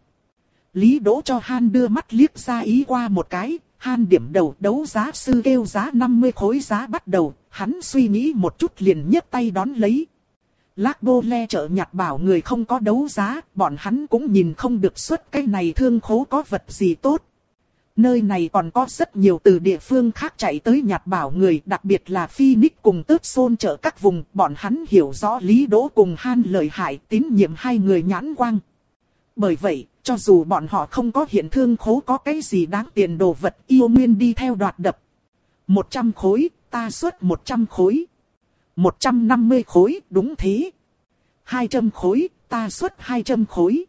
Lý Đỗ cho Han đưa mắt liếc ra ý qua một cái, Han điểm đầu, đấu giá sư kêu giá năm mươi khối giá bắt đầu, hắn suy nghĩ một chút liền nhấc tay đón lấy. Lác Bô Le chợ nhặt bảo người không có đấu giá, bọn hắn cũng nhìn không được xuất cái này thương khố có vật gì tốt. Nơi này còn có rất nhiều từ địa phương khác chạy tới nhặt bảo người, đặc biệt là Phoenix cùng Tớp Xôn chợ các vùng, bọn hắn hiểu rõ Lý Đỗ cùng Han lợi hại, tín nhiệm hai người nhãn quang. Bởi vậy, cho dù bọn họ không có hiện thương khố có cái gì đáng tiền đồ vật, yêu nguyên đi theo đoạt đập. một trăm khối, ta xuất một trăm khối. một trăm năm mươi khối, đúng thế. hai trăm khối, ta xuất hai trăm khối.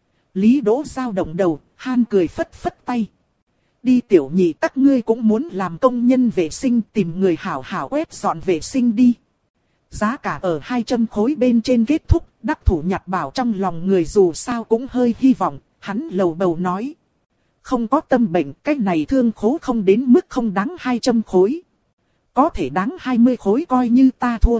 Lý Đỗ dao động đầu, Han cười phất phất tay. Đi tiểu nhị, các ngươi cũng muốn làm công nhân vệ sinh, tìm người hảo hảo quét dọn vệ sinh đi. Giá cả ở hai trăm khối bên trên kết thúc, đắc thủ nhặt bảo trong lòng người dù sao cũng hơi hy vọng, hắn lầu bầu nói. Không có tâm bệnh, cái này thương khố không đến mức không đáng hai trăm khối. Có thể đáng hai mươi khối coi như ta thua.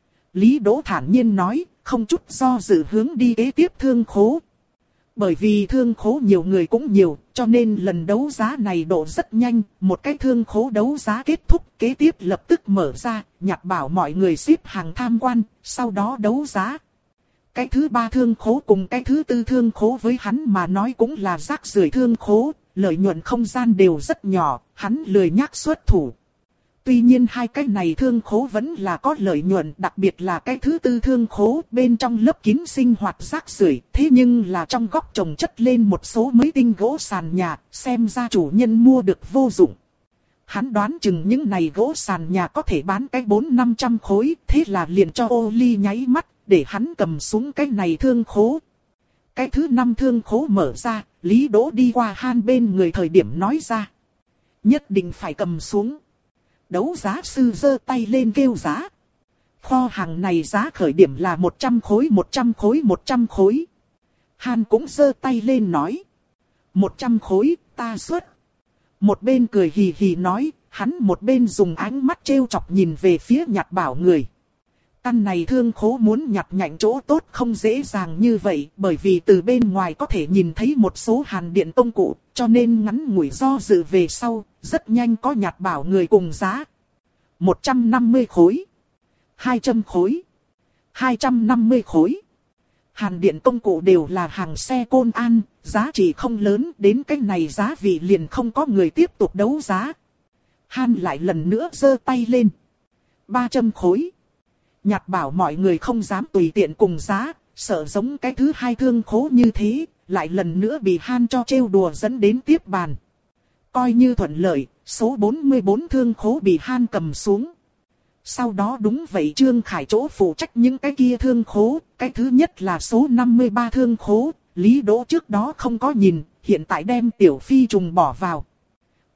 Lý Đỗ thản nhiên nói, không chút do dự hướng đi kế tiếp thương khố. Bởi vì thương khố nhiều người cũng nhiều, cho nên lần đấu giá này độ rất nhanh, một cái thương khố đấu giá kết thúc, kế tiếp lập tức mở ra, nhặt bảo mọi người xếp hàng tham quan, sau đó đấu giá. Cái thứ ba thương khố cùng cái thứ tư thương khố với hắn mà nói cũng là rác rưởi thương khố, lợi nhuận không gian đều rất nhỏ, hắn lười nhác xuất thủ. Tuy nhiên hai cái này thương khố vẫn là có lợi nhuận, đặc biệt là cái thứ tư thương khố bên trong lớp kín sinh hoạt rác rưởi, thế nhưng là trong góc trồng chất lên một số mới tinh gỗ sàn nhà, xem ra chủ nhân mua được vô dụng. Hắn đoán chừng những này gỗ sàn nhà có thể bán cái bốn năm trăm khối, thế là liền cho ô ly nháy mắt, để hắn cầm xuống cái này thương khố. Cái thứ năm thương khố mở ra, Lý Đỗ đi qua Han bên người thời điểm nói ra. Nhất định phải cầm xuống. Đấu giá sư giơ tay lên kêu giá. Kho hàng này giá khởi điểm là một trăm khối, một trăm khối, một trăm khối. Han cũng giơ tay lên nói. một trăm khối, ta xuất. Một bên cười hì hì nói, hắn một bên dùng ánh mắt trêu chọc nhìn về phía nhặt bảo người. Căn này thương khố muốn nhặt nhạnh chỗ tốt không dễ dàng như vậy, bởi vì từ bên ngoài có thể nhìn thấy một số hàn điện công cụ, cho nên ngắn ngủi do dự về sau, rất nhanh có nhặt bảo người cùng giá. một trăm năm mươi khối, hai trăm khối, hai trăm năm mươi khối. Hàn điện công cụ đều là hàng xe Côn An, giá trị không lớn, đến cái này giá vị liền không có người tiếp tục đấu giá. Han lại lần nữa giơ tay lên. ba trăm khối. Nhặt bảo mọi người không dám tùy tiện cùng giá, sợ giống cái thứ hai thương khố như thế, lại lần nữa bị Han cho trêu đùa dẫn đến tiếp bàn. Coi như thuận lợi, số bốn mươi bốn thương khố bị Han cầm xuống. Sau đó đúng vậy Trương Khải chỗ phụ trách những cái kia thương khố, cái thứ nhất là số năm mươi ba thương khố, Lý Đỗ trước đó không có nhìn, hiện tại đem Tiểu Phi trùng bỏ vào.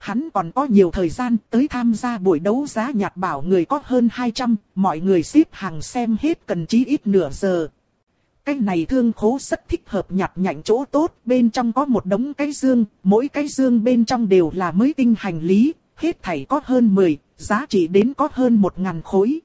Hắn còn có nhiều thời gian tới tham gia buổi đấu giá nhặt bảo người có hơn hai trăm, mọi người xếp hàng xem hết cần chí ít nửa giờ. Cái này thương khố rất thích hợp nhặt nhạnh chỗ tốt, bên trong có một đống cái dương, mỗi cái dương bên trong đều là mới tinh hành lý, hết thảy có hơn mười, giá trị đến có hơn một ngàn khối.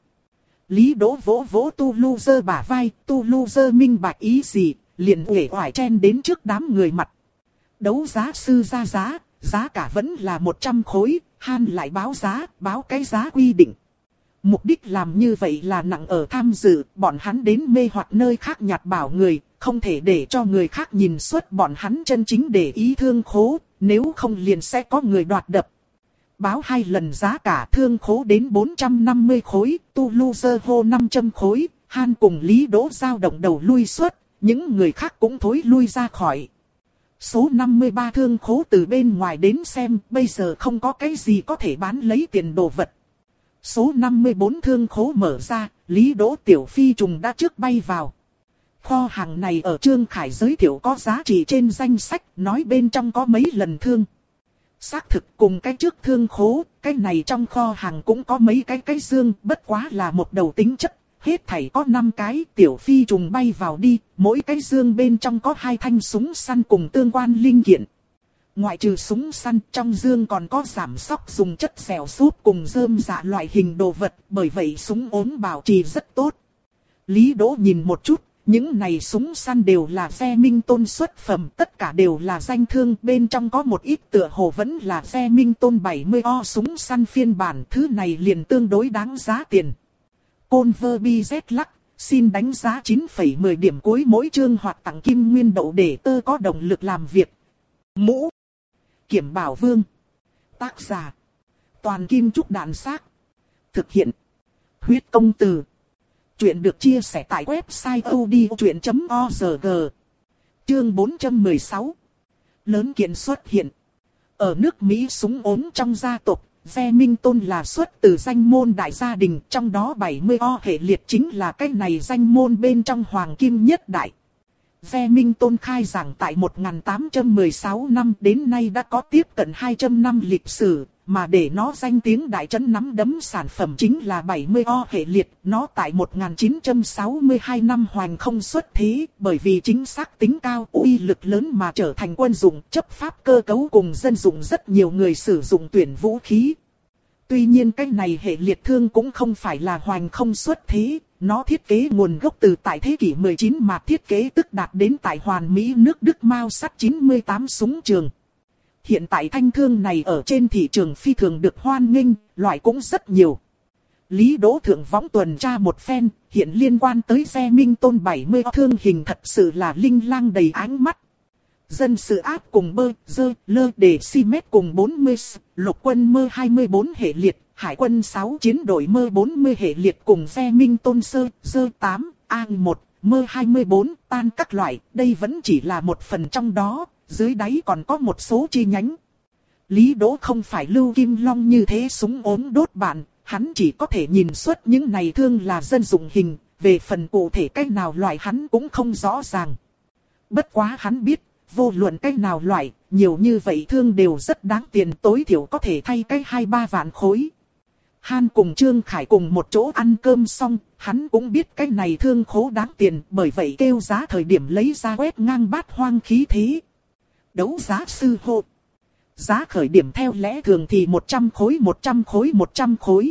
Lý Đỗ vỗ vỗ Tu Lu Dơ bả vai, Tu Lu Dơ minh bạch ý gì, liền uể oải chen đến trước đám người mặt. Đấu giá sư ra giá, giá cả vẫn là một trăm khối, Han lại báo giá, báo cái giá quy định. Mục đích làm như vậy là nặng ở tham dự, bọn hắn đến mê hoặc nơi khác nhặt bảo người, không thể để cho người khác nhìn suốt bọn hắn chân chính để ý thương khố, nếu không liền sẽ có người đoạt đập. Báo hai lần giá cả thương khố đến bốn trăm năm mươi khối, Tu Lu Dơ hô năm trăm khối, Han cùng Lý Đỗ dao động đầu lui suốt, những người khác cũng thối lui ra khỏi. Số năm mươi ba thương khố từ bên ngoài đến xem, bây giờ không có cái gì có thể bán lấy tiền đồ vật. Số năm mươi bốn thương khố mở ra, Lý Đỗ Tiểu Phi trùng đã trước bay vào. Kho hàng này ở Trương Khải giới thiệu có giá trị trên danh sách, nói bên trong có mấy lần thương. Xác thực cùng cái trước thương khố, cái này trong kho hàng cũng có mấy cái cái dương, bất quá là một đầu tính chất. Hết thảy có năm cái, Tiểu Phi trùng bay vào đi, mỗi cái dương bên trong có hai thanh súng săn cùng tương quan linh kiện. Ngoại trừ súng săn, trong dương còn có giảm sóc dùng chất xẻo súp cùng rơm dạ loại hình đồ vật, bởi vậy súng ốm bảo trì rất tốt. Lý Đỗ nhìn một chút, những này súng săn đều là Remington xuất phẩm, tất cả đều là danh thương, bên trong có một ít tựa hồ vẫn là Remington bảy mươi O súng săn phiên bản, thứ này liền tương đối đáng giá tiền. Conver bi Z lắc, xin đánh giá chín phẩy mười điểm cuối mỗi chương hoặc tặng kim nguyên đậu để tơ có động lực làm việc. Mũ Kiểm Bảo Vương. Tác giả Toàn Kim Trúc Đàn Xác. Thực hiện Huyết Công Từ. Chuyện được chia sẻ tại website odchuyện chấm org. Chương bốn trăm mười sáu. Lớn kiện xuất hiện. Ở nước Mỹ súng ốm trong gia tộc, Remington là xuất từ danh môn đại gia đình, trong đó bảy mươi O hệ liệt chính là cái này danh môn bên trong hoàng kim nhất đại. Remington khai giảng tại một nghìn tám trăm mười sáu năm, đến nay đã có tiếp cận hai trăm năm lịch sử, mà để nó danh tiếng đại trấn nắm đấm sản phẩm chính là bảy mươi O hệ liệt. Nó tại một nghìn chín trăm sáu mươi hai năm hoành không xuất thế, bởi vì chính xác tính cao, uy lực lớn mà trở thành quân dụng, chấp pháp cơ cấu cùng dân dụng rất nhiều người sử dụng tuyển vũ khí. Tuy nhiên cái này hệ liệt thương cũng không phải là hoành không xuất thế, nó thiết kế nguồn gốc từ tại thế kỷ mười chín mà thiết kế tức đạt đến tại Hoàn Mỹ nước Đức Mao sắt chín mươi tám súng trường. Hiện tại thanh thương này ở trên thị trường phi thường được hoan nghênh, loại cũng rất nhiều. Lý Đỗ thượng võng tuần tra một phen, hiện liên quan tới Remington bảy mươi thương hình thật sự là linh lang đầy ánh mắt. Dân sự áp cùng bơ, dơ, lơ để si mét cùng bốn mươi, lục quân mơ hai mươi bốn hệ liệt, hải quân sáu chiến đội mơ bốn mươi hệ liệt cùng Remington sơ, dơ tám, A một, mơ hai mươi bốn, tan các loại, đây vẫn chỉ là một phần trong đó, dưới đáy còn có một số chi nhánh. Lý Đỗ không phải Lưu Kim Long như thế súng ốm đốt bạn, hắn chỉ có thể nhìn xuất những này thương là dân dụng hình, về phần cụ thể cách nào loại hắn cũng không rõ ràng. Bất quá hắn biết, vô luận cách nào loại, nhiều như vậy thương đều rất đáng tiền, tối thiểu có thể thay cái hai ba vạn khối. Han cùng Trương Khải cùng một chỗ ăn cơm xong, hắn cũng biết cái này thương khố đáng tiền, bởi vậy kêu giá thời điểm lấy ra quét ngang bát hoang khí thế. Đấu giá sư hô. Giá khởi điểm theo lẽ thường thì một trăm khối một trăm khối một trăm khối.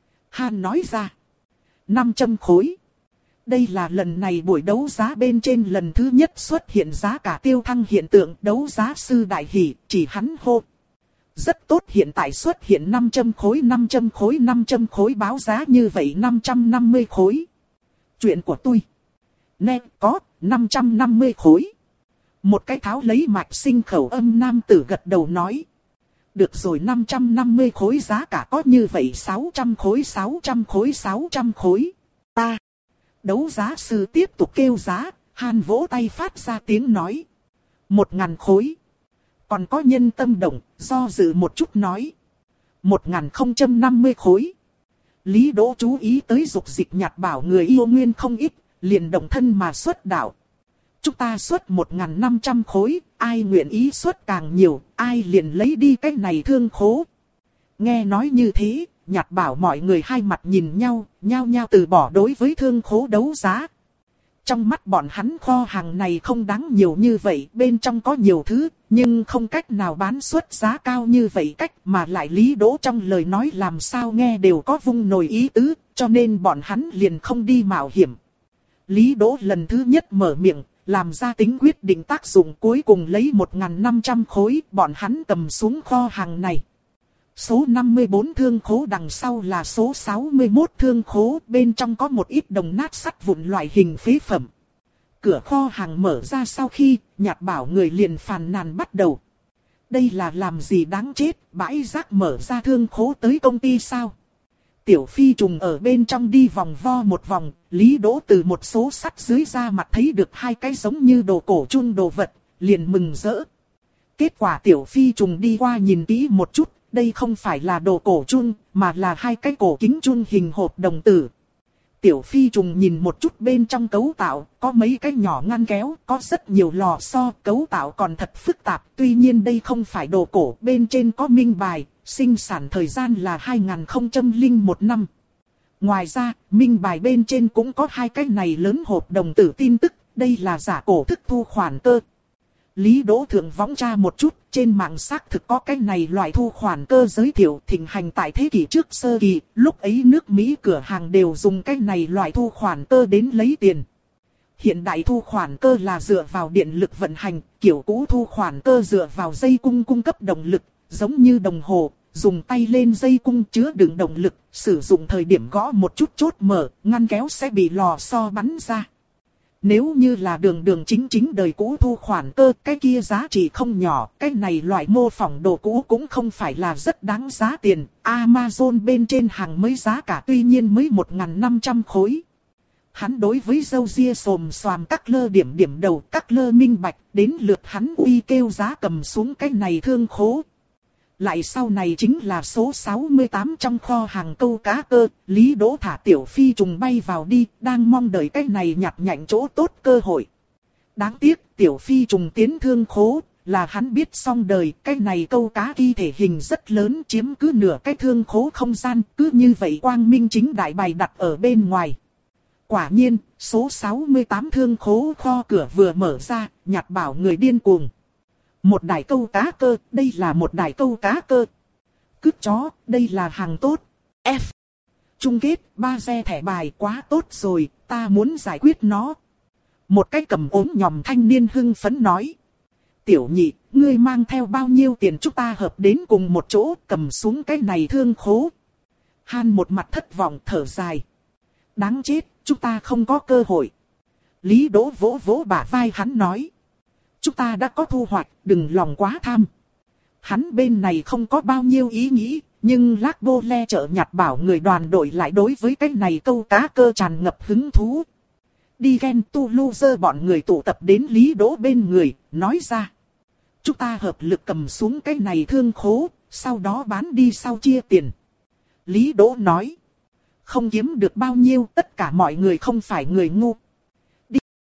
Han nói ra. năm trăm khối. Đây là lần này buổi đấu giá bên trên lần thứ nhất xuất hiện giá cả tiêu thăng hiện tượng, đấu giá sư đại hỉ, chỉ hắn hô. Rất tốt, hiện tại xuất hiện năm trăm khối năm trăm khối năm trăm khối, báo giá như vậy năm trăm năm mươi khối. Chuyện của tôi. Nè, có, năm trăm năm mươi khối. Một cái tháo lấy mạch sinh khẩu âm nam tử gật đầu nói. Được rồi, năm trăm năm mươi khối giá cả có như vậy sáu trăm khối sáu trăm khối sáu trăm khối. Ta. Đấu giá sư tiếp tục kêu giá, Han vỗ tay phát ra tiếng nói. Một ngàn khối. Còn có nhân tâm động, do dự một chút nói. Một ngàn không trăm năm mươi khối. Lý Đỗ chú ý tới dục dịch nhặt bảo người yêu nguyên không ít, liền động thân mà xuất đạo. Chúng ta xuất một nghìn năm trăm khối, ai nguyện ý xuất càng nhiều, ai liền lấy đi cái này thương khố. Nghe nói như thế, Nhạt Bảo mọi người hai mặt nhìn nhau, nhao nhao từ bỏ đối với thương khố đấu giá. Trong mắt bọn hắn kho hàng này không đáng nhiều như vậy, bên trong có nhiều thứ, nhưng không cách nào bán xuất giá cao như vậy cách mà lại Lý Đỗ trong lời nói làm sao nghe đều có vung nồi ý tứ, cho nên bọn hắn liền không đi mạo hiểm. Lý Đỗ lần thứ nhất mở miệng, làm ra tính quyết định tác dụng, cuối cùng lấy một nghìn năm trăm khối, bọn hắn cầm xuống kho hàng này. Số năm mươi bốn thương khố đằng sau là số sáu mươi mốt thương khố, bên trong có một ít đồng nát sắt vụn loại hình phế phẩm. Cửa kho hàng mở ra sau khi, Nhạt Bảo người liền phàn nàn bắt đầu. Đây là làm gì đáng chết, bãi rác mở ra thương khố tới công ty sao? Tiểu Phi trùng ở bên trong đi vòng vo một vòng, Lý Đỗ từ một số sắt dưới ra mặt thấy được hai cái giống như đồ cổ chun đồ vật, liền mừng rỡ. Kết quả Tiểu Phi trùng đi qua nhìn kỹ một chút, đây không phải là đồ cổ chun, mà là hai cái cổ kính chun hình hộp đồng tử. Tiểu Phi trùng nhìn một chút bên trong cấu tạo, có mấy cái nhỏ ngăn kéo, có rất nhiều lò xo, cấu tạo còn thật phức tạp. Tuy nhiên đây không phải đồ cổ, bên trên có minh bài, sinh sản thời gian là hai nghìn không trăm lẻ một năm. Ngoài ra, minh bài bên trên cũng có hai cái này lớn hộp đồng tử tin tức, đây là giả cổ thức thu khoản cơ. Lý Đỗ thượng võng tra một chút, trên mạng xác thực có cái này loại thu khoản cơ giới thiệu thịnh hành tại thế kỷ trước sơ kỳ, lúc ấy nước Mỹ cửa hàng đều dùng cái này loại thu khoản cơ đến lấy tiền. Hiện đại thu khoản cơ là dựa vào điện lực vận hành, kiểu cũ thu khoản cơ dựa vào dây cung cung cấp động lực, giống như đồng hồ, dùng tay lên dây cung chứa đựng động lực, sử dụng thời điểm gõ một chút chốt mở, ngăn kéo sẽ bị lò xo bắn ra. Nếu như là đường đường chính chính đời cũ thu khoản cơ, cái kia giá trị không nhỏ, cái này loại mô phỏng đồ cũ cũng không phải là rất đáng giá tiền. Amazon bên trên hàng mới giá cả tuy nhiên mới một nghìn năm trăm khối. Hắn đối với dâu ria xồm xoàm các lơ điểm điểm đầu, các lơ minh bạch, đến lượt hắn uy kêu giá cầm xuống cái này thương khố. Lại sau này chính là số sáu mươi tám trong kho hàng câu cá cơ, Lý Đỗ thả Tiểu Phi trùng bay vào đi, đang mong đợi cái này nhặt nhạnh chỗ tốt cơ hội. Đáng tiếc, Tiểu Phi trùng tiến thương khố, là hắn biết xong đời, cái này câu cá kỳ thể hình rất lớn chiếm cứ nửa cái thương khố không gian, cứ như vậy quang minh chính đại bày đặt ở bên ngoài. Quả nhiên, số sáu mươi tám thương khố kho cửa vừa mở ra, Nhạt Bảo người điên cuồng. Một đài câu cá cơ, đây là một đài câu cá cơ. Cướp chó, đây là hàng tốt. F. Chung kết, ba xe thẻ bài quá tốt rồi, ta muốn giải quyết nó. Một cái cầm ốm nhòm thanh niên hưng phấn nói. Tiểu nhị, ngươi mang theo bao nhiêu tiền chúng ta hợp đến cùng một chỗ, cầm xuống cái này thương khố. Han một mặt thất vọng thở dài. Đáng chết, chúng ta không có cơ hội. Lý Đỗ vỗ vỗ bả vai hắn nói. Chúng ta đã có thu hoạch, đừng lòng quá tham. Hắn bên này không có bao nhiêu ý nghĩ, nhưng Lác Bô Le chợ Nhạt Bảo người đoàn đội lại đối với cái này câu cá cơ tràn ngập hứng thú. Đi ghen tu loser bọn người tụ tập đến Lý Đỗ bên người, nói ra. Chúng ta hợp lực cầm xuống cái này thương khố, sau đó bán đi sau chia tiền. Lý Đỗ nói. Không kiếm được bao nhiêu, tất cả mọi người không phải người ngu. Đi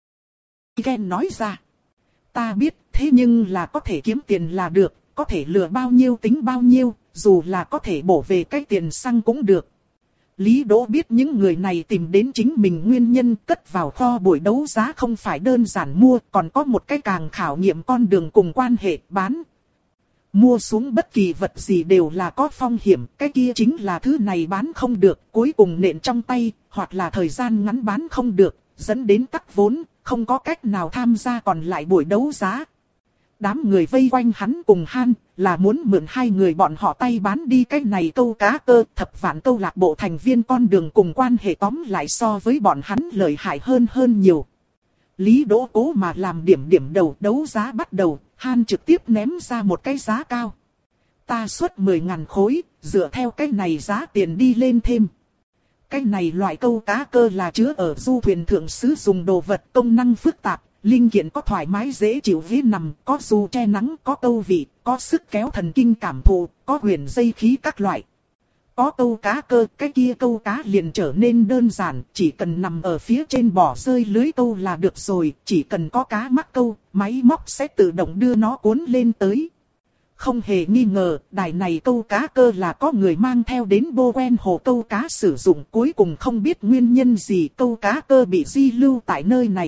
ghen nói ra. Ta biết, thế nhưng là có thể kiếm tiền là được, có thể lừa bao nhiêu tính bao nhiêu, dù là có thể bổ về cái tiền xăng cũng được. Lý Đỗ biết những người này tìm đến chính mình nguyên nhân cất vào kho buổi đấu giá không phải đơn giản mua, còn có một cái càng khảo nghiệm con đường cùng quan hệ bán. Mua xuống bất kỳ vật gì đều là có phong hiểm, cái kia chính là thứ này bán không được, cuối cùng nện trong tay, hoặc là thời gian ngắn bán không được, dẫn đến tắc vốn, không có cách nào tham gia còn lại buổi đấu giá. Đám người vây quanh hắn cùng Han, là muốn mượn hai người bọn họ tay bán đi cái này câu cá cơ, thập vạn câu lạc bộ thành viên con đường cùng quan hệ tóm lại so với bọn hắn lợi hại hơn hơn nhiều. Lý Đỗ cố mà làm điểm điểm đầu đấu giá bắt đầu, Han trực tiếp ném ra một cái giá cao. Ta xuất mười ngàn khối, dựa theo cái này giá tiền đi lên thêm. Cái này loại câu cá cơ là chứa ở du thuyền thượng sử dụng đồ vật công năng phức tạp, linh kiện có thoải mái dễ chịu ghế nằm, có dù che nắng, có câu vị, có sức kéo thần kinh cảm thụ, có huyền dây khí các loại. Có câu cá cơ, cái kia câu cá liền trở nên đơn giản, chỉ cần nằm ở phía trên bỏ rơi lưới câu là được rồi, chỉ cần có cá mắc câu, máy móc sẽ tự động đưa nó cuốn lên tới. Không hề nghi ngờ, đài này câu cá cơ là có người mang theo đến Bowen hồ câu cá sử dụng, cuối cùng không biết nguyên nhân gì câu cá cơ bị di lưu tại nơi này.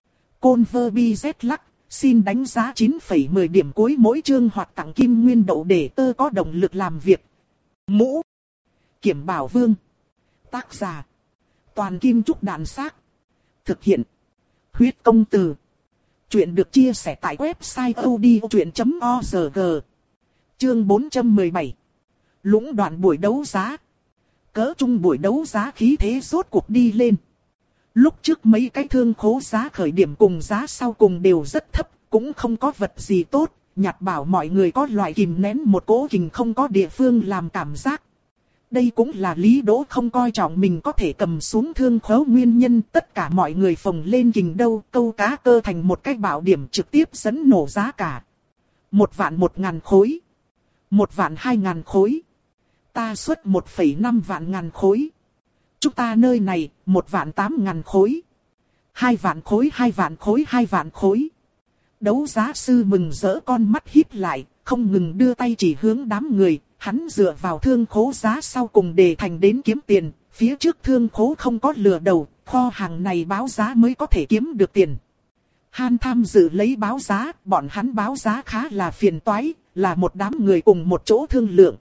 Converbi Z lắc, xin đánh giá chín phẩy mười điểm cuối mỗi chương hoặc tặng kim nguyên đậu để tơ có động lực làm việc. Mũ Kiểm Bảo Vương. Tác giả Toàn Kim Trúc Đàn Xác. Thực hiện Huyết Công Từ. Chuyện được chia sẻ tại website odchuyện chấm org. Chương bốn trăm mười bảy. Lũng đoạn buổi đấu giá. Cỡ trung buổi đấu giá khí thế rốt cuộc đi lên. Lúc trước mấy cái thương khố giá khởi điểm cùng giá sau cùng đều rất thấp, cũng không có vật gì tốt, nhặt bảo mọi người có loại kìm nén một cỗ kình không có địa phương làm cảm giác. Đây cũng là Lý Đỗ không coi trọng mình có thể cầm xuống thương khố nguyên nhân, tất cả mọi người phồng lên kình đâu, câu cá cơ thành một cái bảo điểm trực tiếp dẫn nổ giá cả. Một vạn một ngàn khối. Một vạn hai ngàn khối. Ta xuất một phẩy năm vạn ngàn khối. Chúng ta nơi này, một vạn tám ngàn khối. Hai vạn khối, hai vạn khối, hai vạn khối. Đấu giá sư mừng rỡ con mắt híp lại, không ngừng đưa tay chỉ hướng đám người. Hắn dựa vào thương khố giá sau cùng để thành đến kiếm tiền, phía trước thương khố không có lừa đầu, kho hàng này báo giá mới có thể kiếm được tiền. Han tham dự lấy báo giá, bọn hắn báo giá khá là phiền toái, là một đám người cùng một chỗ thương lượng.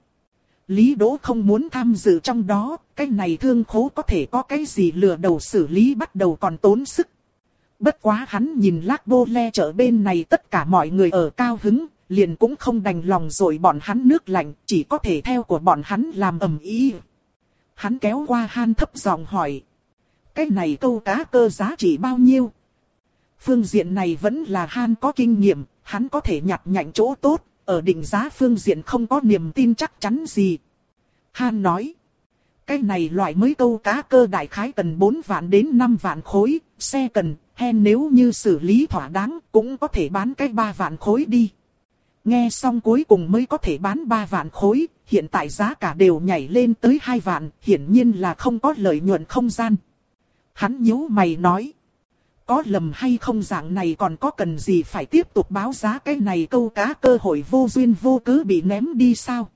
Lý Đỗ không muốn tham dự trong đó, cái này thương khố có thể có cái gì lừa đầu xử lý bắt đầu còn tốn sức. Bất quá hắn nhìn Lác Bô Le chợ bên này tất cả mọi người ở cao hứng, liền cũng không đành lòng rồi bọn hắn nước lạnh, chỉ có thể theo của bọn hắn làm ầm ĩ. Hắn kéo qua Han thấp giọng hỏi. Cái này câu cá cơ giá trị bao nhiêu? Phương diện này vẫn là Han có kinh nghiệm, hắn có thể nhặt nhạnh chỗ tốt, ở định giá phương diện không có niềm tin chắc chắn gì. Han nói. Cái này loại mới câu cá cơ đại khái cần bốn vạn đến năm vạn khối, xe cần, hen nếu như xử lý thỏa đáng cũng có thể bán cái ba vạn khối đi. Nghe xong cuối cùng mới có thể bán ba vạn khối, hiện tại giá cả đều nhảy lên tới hai vạn, hiển nhiên là không có lợi nhuận không gian. Hắn nhíu mày nói. Có lầm hay không dạng này còn có cần gì phải tiếp tục báo giá cái này câu cá cơ hội vô duyên vô cớ bị ném đi sao?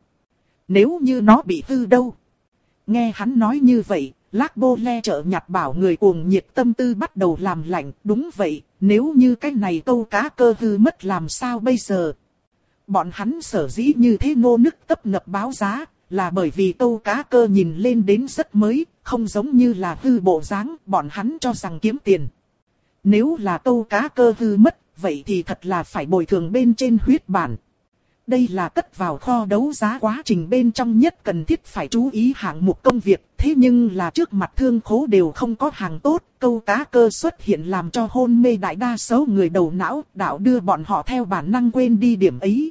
Nếu như nó bị hư đâu? Nghe hắn nói như vậy, Lác Bô Le chợ nhặt bảo người cuồng nhiệt tâm tư bắt đầu làm lạnh. Đúng vậy, nếu như cái này câu cá cơ hư mất làm sao bây giờ? Bọn hắn sở dĩ như thế nô nức tấp nập báo giá, là bởi vì câu cá cơ nhìn lên đến rất mới, không giống như là hư bộ dáng, bọn hắn cho rằng kiếm tiền. Nếu là câu cá cơ hư mất, vậy thì thật là phải bồi thường bên trên huyết bản. Đây là cất vào kho đấu giá quá trình bên trong nhất cần thiết phải chú ý hạng mục công việc, thế nhưng là trước mặt thương khố đều không có hàng tốt, câu cá cơ xuất hiện làm cho hôn mê đại đa số người đầu não, đạo đưa bọn họ theo bản năng quên đi điểm ấy.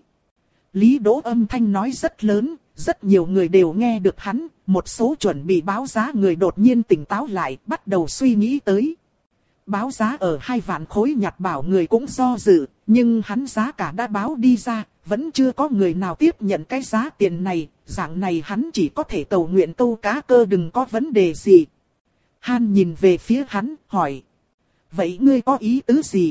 Lý Đỗ âm thanh nói rất lớn, rất nhiều người đều nghe được hắn, một số chuẩn bị báo giá người đột nhiên tỉnh táo lại, bắt đầu suy nghĩ tới. Báo giá ở hai vạn khối nhặt bảo người cũng do dự, nhưng hắn giá cả đã báo đi ra, vẫn chưa có người nào tiếp nhận cái giá tiền này, dạng này hắn chỉ có thể cầu nguyện câu cá cơ đừng có vấn đề gì. Han nhìn về phía hắn, hỏi. Vậy ngươi có ý tứ gì?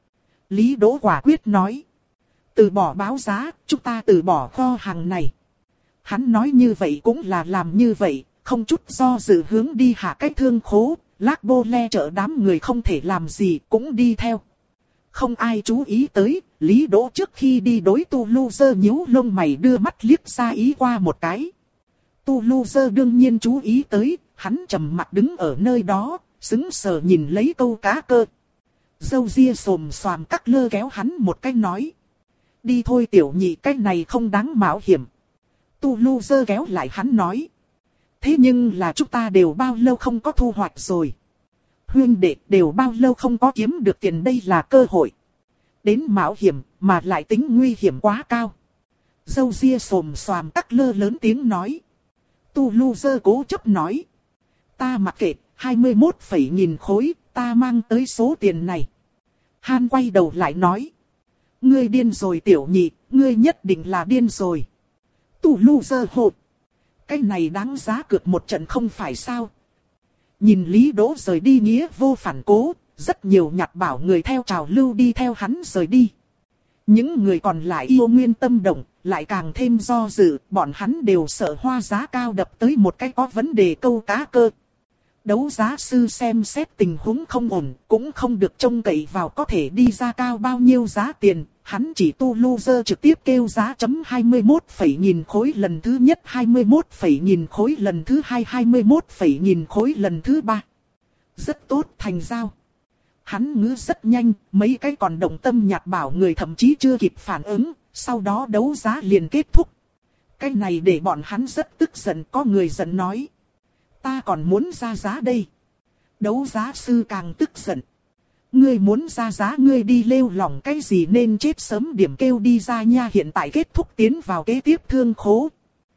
Lý Đỗ quả quyết nói. Từ bỏ báo giá, chúng ta từ bỏ kho hàng này. Hắn nói như vậy cũng là làm như vậy, không chút do dự hướng đi hạ cái thương khố. Lác Bô Le chợ đám người không thể làm gì cũng đi theo. Không ai chú ý tới, Lý Đỗ trước khi đi đối Tu Lu Dơ nhíu lông mày đưa mắt liếc ra ý qua một cái. Tu Lu Dơ đương nhiên chú ý tới, hắn trầm mặt đứng ở nơi đó, sững sờ nhìn lấy câu cá cơ. Dâu ria xồm xoàm cắt lơ kéo hắn một cái nói. Đi thôi tiểu nhị, cái này không đáng mạo hiểm. Tu Lu Dơ kéo lại hắn nói. Thế nhưng là chúng ta đều bao lâu không có thu hoạch rồi. Huynh đệ đều bao lâu không có kiếm được tiền, đây là cơ hội. Đến mạo hiểm mà lại tính nguy hiểm quá cao. Dâu ria xồm xoàm cắt lơ lớn tiếng nói. Tu Lu Dơ cố chấp nói. Ta mặc kệ, hai mươi mốt phẩy nghìn khối, ta mang tới số tiền này. Han quay đầu lại nói. Ngươi điên rồi tiểu nhị, ngươi nhất định là điên rồi. Tu Lu Dơ hộp. Cái này đáng giá cược một trận không phải sao? Nhìn Lý Đỗ rời đi nghĩa vô phản cố, rất nhiều nhặt bảo người theo trào lưu đi theo hắn rời đi. Những người còn lại yêu nguyên tâm động, lại càng thêm do dự, bọn hắn đều sợ hoa giá cao đập tới một cái có vấn đề câu cá cơ. Đấu giá sư xem xét tình huống không ổn, cũng không được trông cậy vào có thể đi ra cao bao nhiêu giá tiền, hắn chỉ tu loser trực tiếp kêu giá chấm hai mươi mốt phẩy nghìn khối lần thứ nhất, hai mươi mốt phẩy nghìn khối lần thứ hai, hai mươi mốt phẩy nghìn khối lần thứ ba. Rất tốt, thành giao. Hắn ngữ rất nhanh, mấy cái còn động tâm nhặt bảo người thậm chí chưa kịp phản ứng, sau đó đấu giá liền kết thúc. Cái này để bọn hắn rất tức giận, có người giận nói. Ta còn muốn ra giá đây. Đấu giá sư càng tức giận. Ngươi muốn ra giá ngươi đi lêu lỏng cái gì nên chết sớm điểm kêu đi ra nha, hiện tại kết thúc tiến vào kế tiếp thương khố.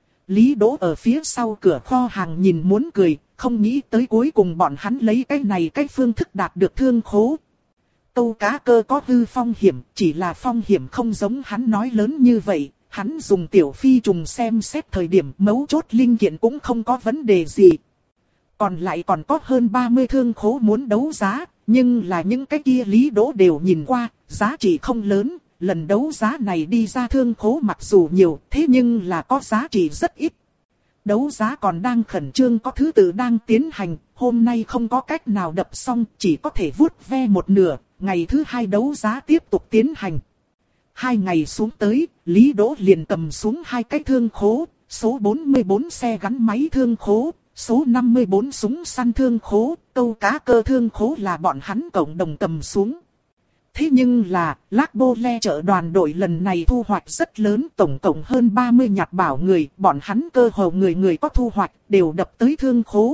Lý Đỗ ở phía sau cửa kho hàng nhìn muốn cười, không nghĩ tới cuối cùng bọn hắn lấy cái này cái phương thức đạt được thương khố. Câu cá cơ có hư phong hiểm, chỉ là phong hiểm không giống hắn nói lớn như vậy. Hắn dùng tiểu phi trùng xem xét thời điểm mấu chốt linh kiện cũng không có vấn đề gì. Còn lại còn có hơn ba mươi thương khố muốn đấu giá, nhưng là những cái kia Lý Đỗ đều nhìn qua, giá trị không lớn. Lần đấu giá này đi ra thương khố mặc dù nhiều, thế nhưng là có giá trị rất ít. Đấu giá còn đang khẩn trương, có thứ tự đang tiến hành, hôm nay không có cách nào đập xong, chỉ có thể vuốt ve một nửa, ngày thứ hai đấu giá tiếp tục tiến hành. Hai ngày xuống tới, Lý Đỗ liền cầm xuống hai cái thương khố, số bốn mươi bốn xe gắn máy thương khố, số năm mươi bốn súng săn thương khố, câu cá cơ thương khố là bọn hắn cộng đồng cầm xuống. Thế nhưng là, Lác Bô Le chợ đoàn đội lần này thu hoạch rất lớn, tổng cộng hơn ba mươi nhặt bảo người, bọn hắn cơ hồ người người có thu hoạch, đều đập tới thương khố.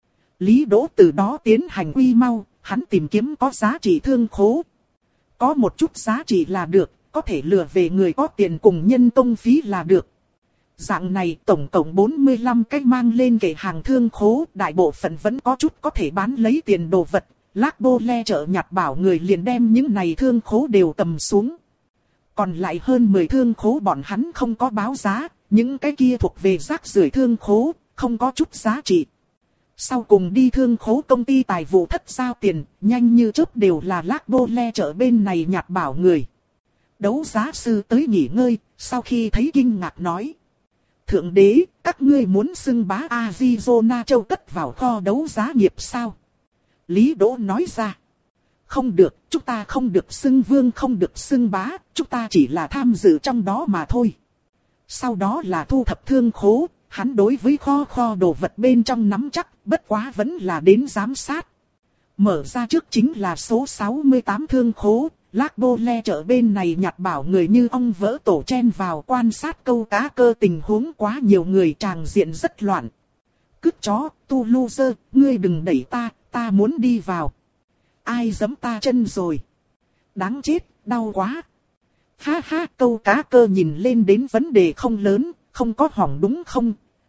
Lý Đỗ từ đó tiến hành quy mau, hắn tìm kiếm có giá trị thương khố. Có một chút giá trị là được, có thể lừa về người có tiền cùng nhân công phí là được. Dạng này tổng cộng bốn mươi lăm cái mang lên kệ hàng thương khố, đại bộ phận vẫn có chút có thể bán lấy tiền đồ vật. Lác Bô Le chợ nhặt bảo người liền đem những này thương khố đều cầm xuống. Còn lại hơn mười thương khố bọn hắn không có báo giá, những cái kia thuộc về rác rưởi thương khố, không có chút giá trị. Sau cùng đi thương khố công ty tài vụ thất giao tiền, nhanh như chớp đều là Lác Bô Le chợ bên này nhặt bảo người. Đấu giá sư tới nghỉ ngơi, sau khi thấy kinh ngạc nói. Thượng đế, các ngươi muốn xưng bá Arizona châu cất vào kho đấu giá nghiệp sao? Lý Đỗ nói ra. Không được, chúng ta không được xưng vương, không được xưng bá, chúng ta chỉ là tham dự trong đó mà thôi. Sau đó là thu thập thương khố, hắn đối với kho kho đồ vật bên trong nắm chắc, bất quá vẫn là đến giám sát. Mở ra trước chính là số sáu mươi tám thương khố, Lác Bô Le chợ bên này nhặt bảo người như ong vỡ tổ chen vào quan sát câu cá cơ, tình huống quá nhiều người, tràng diện rất loạn. Cứt chó, tu loser, ngươi đừng đẩy ta, ta muốn đi vào. Ai giẫm ta chân rồi? Đáng chết, đau quá. Ha ha, câu cá cơ nhìn lên đến vấn đề không lớn, không có hỏng đúng không?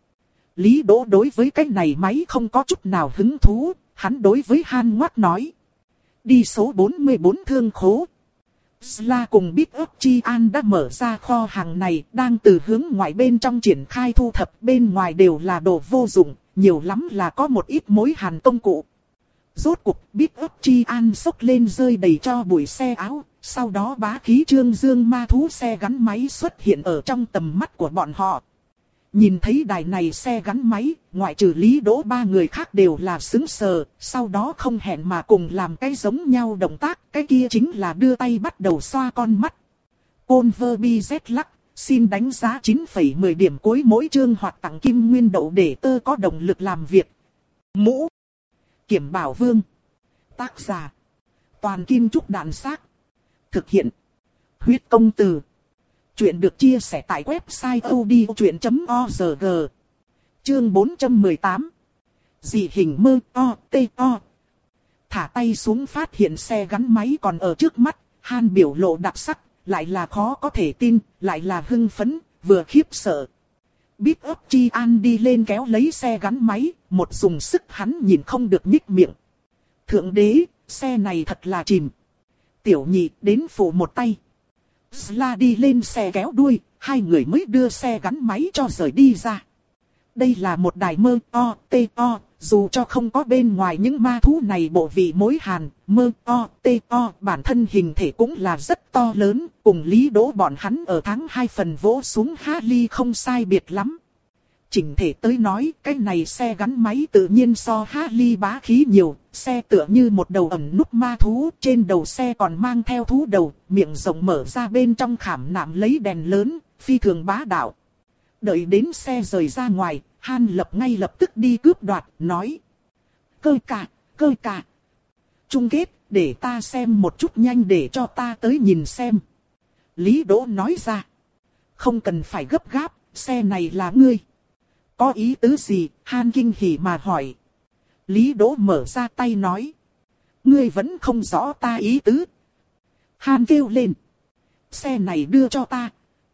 Lý Đỗ đối với cái này máy không có chút nào hứng thú, hắn đối với Han Ngoát nói. Đi số bốn mươi bốn thương khố. Sla cùng Big Up Chi An đã mở ra kho hàng này, đang từ hướng ngoài bên trong triển khai thu thập, bên ngoài đều là đồ vô dụng, nhiều lắm là có một ít mối hàn công cụ. Rốt cuộc Big Up Chi An xốc lên rơi đầy cho bụi xe áo, sau đó bá khí trương dương ma thú xe gắn máy xuất hiện ở trong tầm mắt của bọn họ. Nhìn thấy đài này xe gắn máy, ngoại trừ Lý Đỗ ba người khác đều là sững sờ, sau đó không hẹn mà cùng làm cái giống nhau động tác, cái kia chính là đưa tay bắt đầu xoa con mắt. Converbi Z lắc, xin đánh giá chín phẩy mười điểm cuối mỗi chương hoặc tặng kim nguyên đậu để tơ có động lực làm việc. Mũ Kiểm Bảo Vương. Tác giả Toàn Kim Trúc Đạn Xác. Thực hiện Huyết Công Từ. Chuyện được chia sẻ tại website odchuyện chấm org. Chương bốn trăm mười tám. Dị hình mơ o tê o. Thả tay xuống phát hiện xe gắn máy còn ở trước mắt, Han biểu lộ đặc sắc, lại là khó có thể tin, lại là hưng phấn, vừa khiếp sợ. Big Up Chi An đi lên kéo lấy xe gắn máy, một dùng sức hắn nhìn không được nhích miệng. Thượng đế, xe này thật là chìm. Tiểu nhị đến phụ một tay. Sla đi lên xe kéo đuôi, hai người mới đưa xe gắn máy cho rời đi ra. Đây là một đài mơ o, tê o, dù cho không có bên ngoài những ma thú này bộ vị mối hàn, mơ o, tê o bản thân hình thể cũng là rất to lớn, cùng Lý Đỗ bọn hắn ở tháng hai phần vỗ xuống Harley không sai biệt lắm. Chỉnh thể tới nói, cái này xe gắn máy tự nhiên so Harley bá khí nhiều, xe tựa như một đầu ẩn núp ma thú, trên đầu xe còn mang theo thú đầu, miệng rộng mở ra bên trong khảm nạm lấy đèn lớn, phi thường bá đạo. Đợi đến xe rời ra ngoài, Han Lập ngay lập tức đi cướp đoạt, nói. Cơ cả, cơ cả. Chung kết, để ta xem một chút nhanh để cho ta tới nhìn xem. Lý Đỗ nói ra. Không cần phải gấp gáp, xe này là ngươi. Có ý tứ gì? Han kinh hỉ mà hỏi. Lý Đỗ mở ra tay nói. Ngươi vẫn không rõ ta ý tứ. Han kêu lên. Xe này đưa cho ta.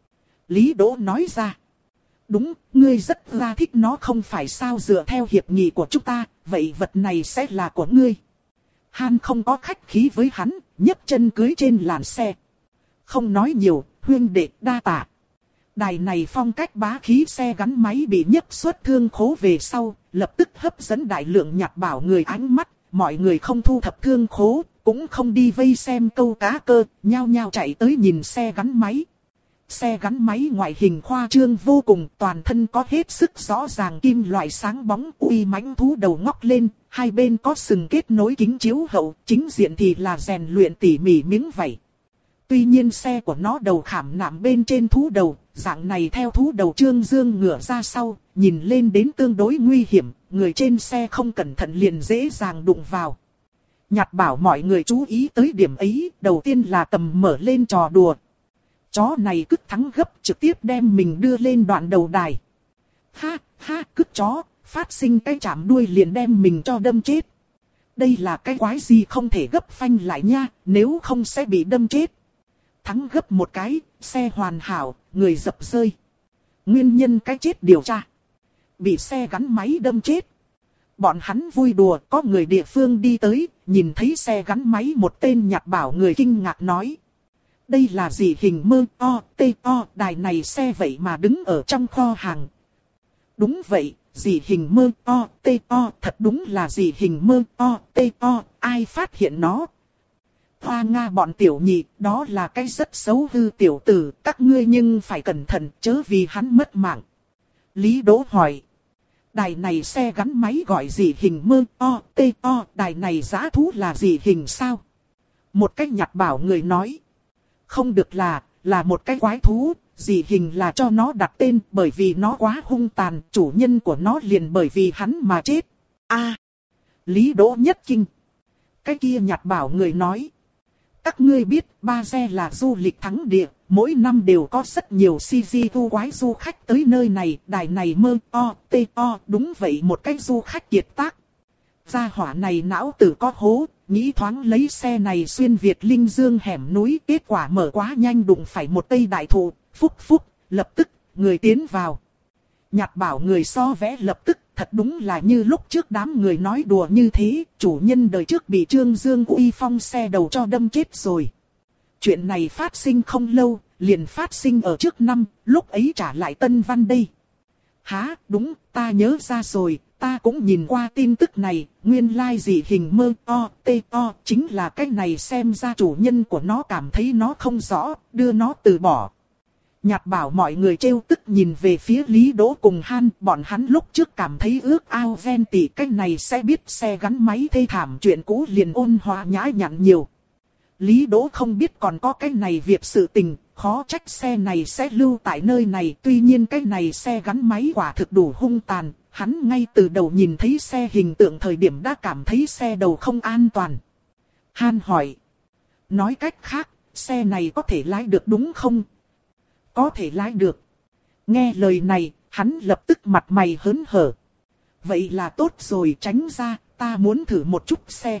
Lý Đỗ nói ra. Đúng, ngươi rất là thích nó không phải sao, dựa theo hiệp nghị của chúng ta, vậy vật này sẽ là của ngươi. Han không có khách khí với hắn, nhấc chân cưới trên làn xe. Không nói nhiều, huynh đệ đa tạ. Đài này phong cách bá khí xe gắn máy bị nhấc xuất thương khố về sau, lập tức hấp dẫn đại lượng nhặt bảo người ánh mắt, mọi người không thu thập thương khố, cũng không đi vây xem câu cá cơ, nhao nhao chạy tới nhìn xe gắn máy. Xe gắn máy ngoại hình khoa trương vô cùng, toàn thân có hết sức rõ ràng kim loại sáng bóng, uy mãnh thú đầu ngóc lên, hai bên có sừng kết nối kính chiếu hậu, chính diện thì là rèn luyện tỉ mỉ miếng vảy. Tuy nhiên xe của nó đầu khảm nạm bên trên thú đầu, dạng này theo thú đầu trương dương ngửa ra sau, nhìn lên đến tương đối nguy hiểm, người trên xe không cẩn thận liền dễ dàng đụng vào. Nhặt bảo mọi người chú ý tới điểm ấy, đầu tiên là tầm mở lên trò đùa. Chó này cứt thắng gấp trực tiếp đem mình đưa lên đoạn đầu đài. Ha, ha, cứt chó, phát sinh cái chạm đuôi liền đem mình cho đâm chết. Đây là cái quái gì không thể gấp phanh lại nha, nếu không sẽ bị đâm chết. Thắng gấp một cái, xe hoàn hảo, người dập rơi. Nguyên nhân cái chết điều tra. Bị xe gắn máy đâm chết. Bọn hắn vui đùa, có người địa phương đi tới, nhìn thấy xe gắn máy, một tên nhặt bảo người kinh ngạc nói. Đây là gì hình mơ o, tê o, đài này xe vậy mà đứng ở trong kho hàng. Đúng vậy, gì hình mơ o, tê o, thật đúng là gì hình mơ o, tê o, ai phát hiện nó? Hoa Nga bọn tiểu nhị, đó là cái rất xấu hư tiểu tử, các ngươi nhưng phải cẩn thận, chớ vì hắn mất mạng. Lý Đỗ hỏi. Đài này xe gắn máy gọi gì hình mơ o, tê o, đài này giá thú là gì hình sao? Một cách nhặt bảo người nói. Không được là, là một cái quái thú, dị hình là cho nó đặt tên bởi vì nó quá hung tàn, chủ nhân của nó liền bởi vì hắn mà chết. A, à, Lý Đỗ nhất kinh. Cái kia nhặt bảo người nói. Các ngươi biết, Ba Xe là du lịch thắng địa, mỗi năm đều có rất nhiều xê giê thu quái du khách tới nơi này, đài này mơ o, tê o, đúng vậy một cái du khách kiệt tác. Gia hỏa này não tử có hố, nghĩ thoáng lấy xe này xuyên Việt Linh Dương hẻm núi, kết quả mở quá nhanh đụng phải một cây đại thụ, phúc phúc, lập tức, người tiến vào. Nhặt bảo người so vẽ lập tức, thật đúng là như lúc trước đám người nói đùa như thế, chủ nhân đời trước bị Trương Dương uy phong xe đầu cho đâm chết rồi. Chuyện này phát sinh không lâu, liền phát sinh ở trước năm, lúc ấy trả lại Tân Văn đây. Hả, đúng, ta nhớ ra rồi, ta cũng nhìn qua tin tức này, nguyên lai dị hình mơ o, tê o, chính là cái này xem ra chủ nhân của nó cảm thấy nó không rõ, đưa nó từ bỏ. Nhặt bảo mọi người trêu tức nhìn về phía Lý Đỗ cùng Han, bọn hắn lúc trước cảm thấy ước ao ven tỉ cái này sẽ biết xe gắn máy thê thảm chuyện cũ liền ôn hòa nhã nhặn nhiều. Lý Đỗ không biết còn có cái này việc sự tình, khó trách xe này sẽ lưu tại nơi này, tuy nhiên cái này xe gắn máy quả thực đủ hung tàn, hắn ngay từ đầu nhìn thấy xe hình tượng thời điểm đã cảm thấy xe đầu không an toàn. Han hỏi, nói cách khác, xe này có thể lái được đúng không? Có thể lái được. Nghe lời này, hắn lập tức mặt mày hớn hở. Vậy là tốt rồi, tránh ra, ta muốn thử một chút xe.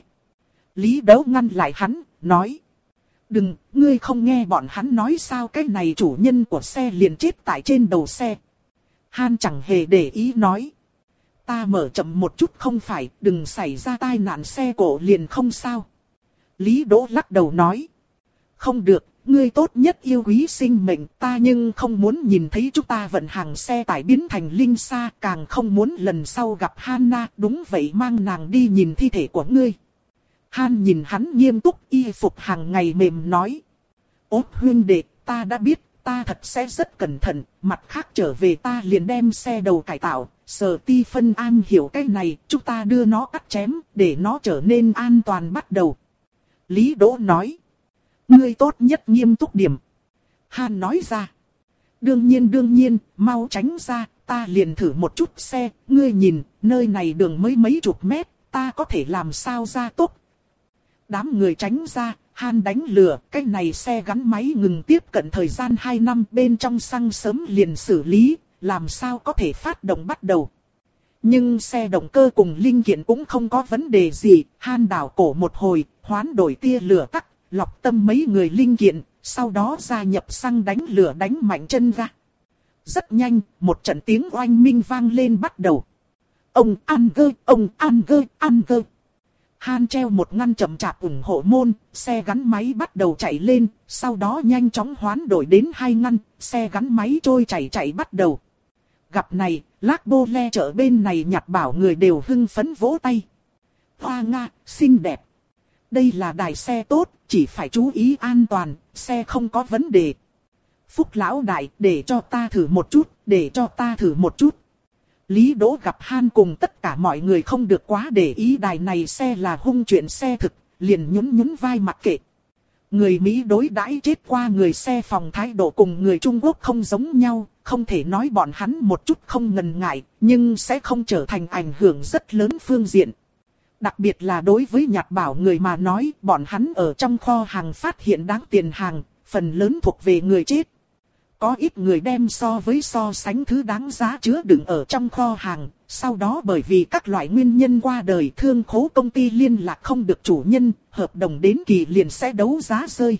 Lý Đỗ ngăn lại hắn, nói. Đừng, ngươi không nghe bọn hắn nói sao cái này chủ nhân của xe liền chết tại trên đầu xe. Han chẳng hề để ý nói. Ta mở chậm một chút không phải, đừng xảy ra tai nạn xe cộ liền không sao. Lý Đỗ lắc đầu nói. Không được, ngươi tốt nhất yêu quý sinh mệnh, ta nhưng không muốn nhìn thấy chúng ta vận hàng xe tải biến thành linh sa, càng không muốn lần sau gặp Hana, đúng vậy mang nàng đi nhìn thi thể của ngươi. Han nhìn hắn nghiêm túc, y phục hàng ngày mềm nói. Ốt huynh đệ, ta đã biết, ta thật sẽ rất cẩn thận, mặt khác trở về ta liền đem xe đầu cải tạo, Sở Ti Phân an hiểu cái này, chúng ta đưa nó cắt chém, để nó trở nên an toàn bắt đầu. Lý Đỗ nói. Ngươi tốt nhất nghiêm túc điểm. Han nói ra. Đương nhiên đương nhiên, mau tránh ra, ta liền thử một chút xe, ngươi nhìn, nơi này đường mới mấy chục mét, ta có thể làm sao ra tốt. Đám người tránh ra, Han đánh lừa, cái này xe gắn máy ngừng tiếp cận thời gian hai năm, bên trong xăng sớm liền xử lý, làm sao có thể phát động bắt đầu. Nhưng xe động cơ cùng linh kiện cũng không có vấn đề gì, Han đảo cổ một hồi, hoán đổi tia lửa tắt, lọc tâm mấy người linh kiện, sau đó gia nhập xăng đánh lửa đánh mạnh chân ga. Rất nhanh, một trận tiếng oanh minh vang lên bắt đầu. Ông ăn gơ, ông ăn gơ, ăn gơ. Han treo một ngăn chậm chạp ủng hộ môn, xe gắn máy bắt đầu chạy lên, sau đó nhanh chóng hoán đổi đến hai ngăn, xe gắn máy trôi chảy chạy bắt đầu. Gặp này, Lác Bô Le chợ bên này nhặt bảo người đều hưng phấn vỗ tay. Hoa Nga, xinh đẹp. Đây là đài xe tốt, chỉ phải chú ý an toàn, xe không có vấn đề. Phúc lão đại, để cho ta thử một chút, để cho ta thử một chút. Lý Đỗ gặp Han cùng tất cả mọi người không được quá để ý đài này xe là hung chuyện xe thực, liền nhún nhún vai mặc kệ. Người Mỹ đối đãi chết qua người xe phòng thái độ cùng người Trung Quốc không giống nhau, không thể nói bọn hắn một chút không ngần ngại, nhưng sẽ không trở thành ảnh hưởng rất lớn phương diện. Đặc biệt là đối với nhặt bảo người mà nói, bọn hắn ở trong kho hàng phát hiện đáng tiền hàng, phần lớn thuộc về người chết. Có ít người đem so với so sánh thứ đáng giá chứa đựng ở trong kho hàng, sau đó bởi vì các loại nguyên nhân qua đời thương khố công ty liên lạc không được chủ nhân, hợp đồng đến kỳ liền sẽ đấu giá rơi.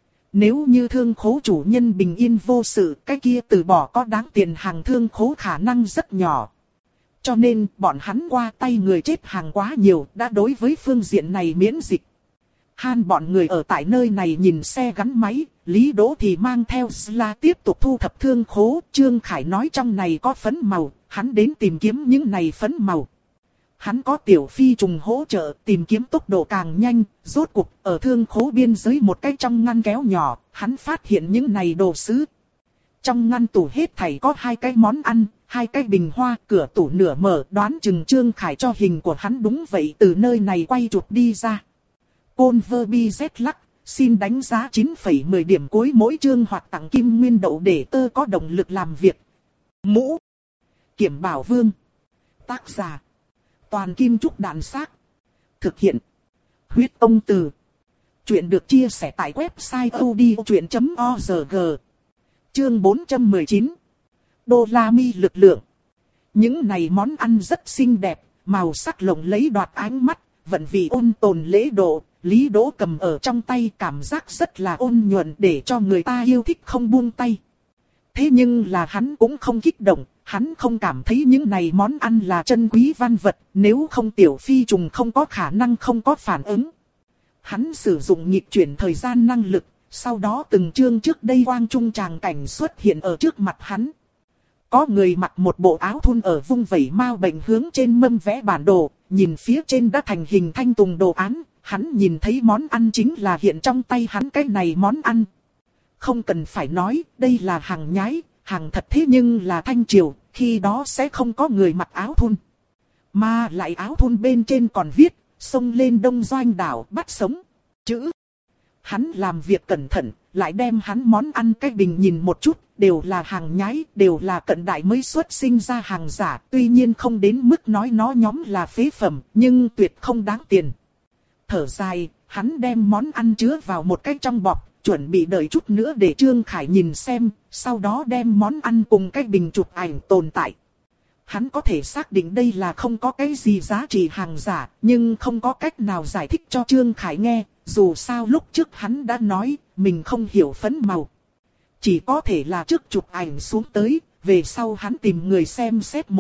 Nếu như thương khố chủ nhân bình yên vô sự, cái kia từ bỏ có đáng tiền hàng thương khố khả năng rất nhỏ. Cho nên, bọn hắn qua tay người chết hàng quá nhiều, đã đối với phương diện này miễn dịch. Han bọn người ở tại nơi này nhìn xe gắn máy, Lý Đỗ thì mang theo Sla tiếp tục thu thập thương khố. Trương Khải nói trong này có phấn màu, hắn đến tìm kiếm những này phấn màu. Hắn có tiểu phi trùng hỗ trợ tìm kiếm tốc độ càng nhanh, rốt cuộc ở thương khố biên giới một cái trong ngăn kéo nhỏ, hắn phát hiện những này đồ sứ. Trong ngăn tủ hết thảy có hai cái món ăn, hai cái bình hoa, cửa tủ nửa mở, đoán chừng Trương Khải cho hình của hắn đúng vậy từ nơi này quay chụp đi ra. Côn vơ bi Z lắc, xin đánh giá chín phẩy mười điểm cuối mỗi chương hoặc tặng kim nguyên đậu để tơ có động lực làm việc. Mũ Kiểm Bảo Vương. Tác giả Toàn Kim Trúc Đạn Xác. Thực hiện Huyết Ông Từ. Chuyện được chia sẻ tại website odchuyện chấm org. Chương bốn trăm mười chín. Đô la mi lực lượng. Những này món ăn rất xinh đẹp, màu sắc lộng lẫy đoạt ánh mắt, vận vị ôn tồn lễ độ. Lý Đỗ cầm ở trong tay cảm giác rất là ôn nhuận để cho người ta yêu thích không buông tay. Thế nhưng là hắn cũng không kích động, hắn không cảm thấy những này món ăn là chân quý văn vật, nếu không tiểu phi trùng không có khả năng không có phản ứng. Hắn sử dụng nhịp chuyển thời gian năng lực, sau đó từng chương trước đây quang trung tràng cảnh xuất hiện ở trước mặt hắn. Có người mặc một bộ áo thun ở vung vẩy mao bệnh hướng trên mâm vẽ bản đồ, nhìn phía trên đã thành hình thanh tùng đồ án. Hắn nhìn thấy món ăn chính là hiện trong tay hắn cái này món ăn. Không cần phải nói, đây là hàng nhái, hàng thật thế nhưng là thanh triều, khi đó sẽ không có người mặc áo thun. Mà lại áo thun bên trên còn viết, xông lên Đông Doanh đảo bắt sống. Chữ. Hắn làm việc cẩn thận, lại đem hắn món ăn cái bình nhìn một chút, đều là hàng nhái, đều là cận đại mới xuất sinh ra hàng giả. Tuy nhiên không đến mức nói nó nhóm là phế phẩm, nhưng tuyệt không đáng tiền. Thở dài, hắn đem món ăn chứa vào một cái trong bọc, chuẩn bị đợi chút nữa để Trương Khải nhìn xem, sau đó đem món ăn cùng cái bình chụp ảnh tồn tại. Hắn có thể xác định đây là không có cái gì giá trị hàng giả, nhưng không có cách nào giải thích cho Trương Khải nghe, dù sao lúc trước hắn đã nói, mình không hiểu phấn màu. Chỉ có thể là trước chụp ảnh xuống tới, về sau hắn tìm người xem xét một chút,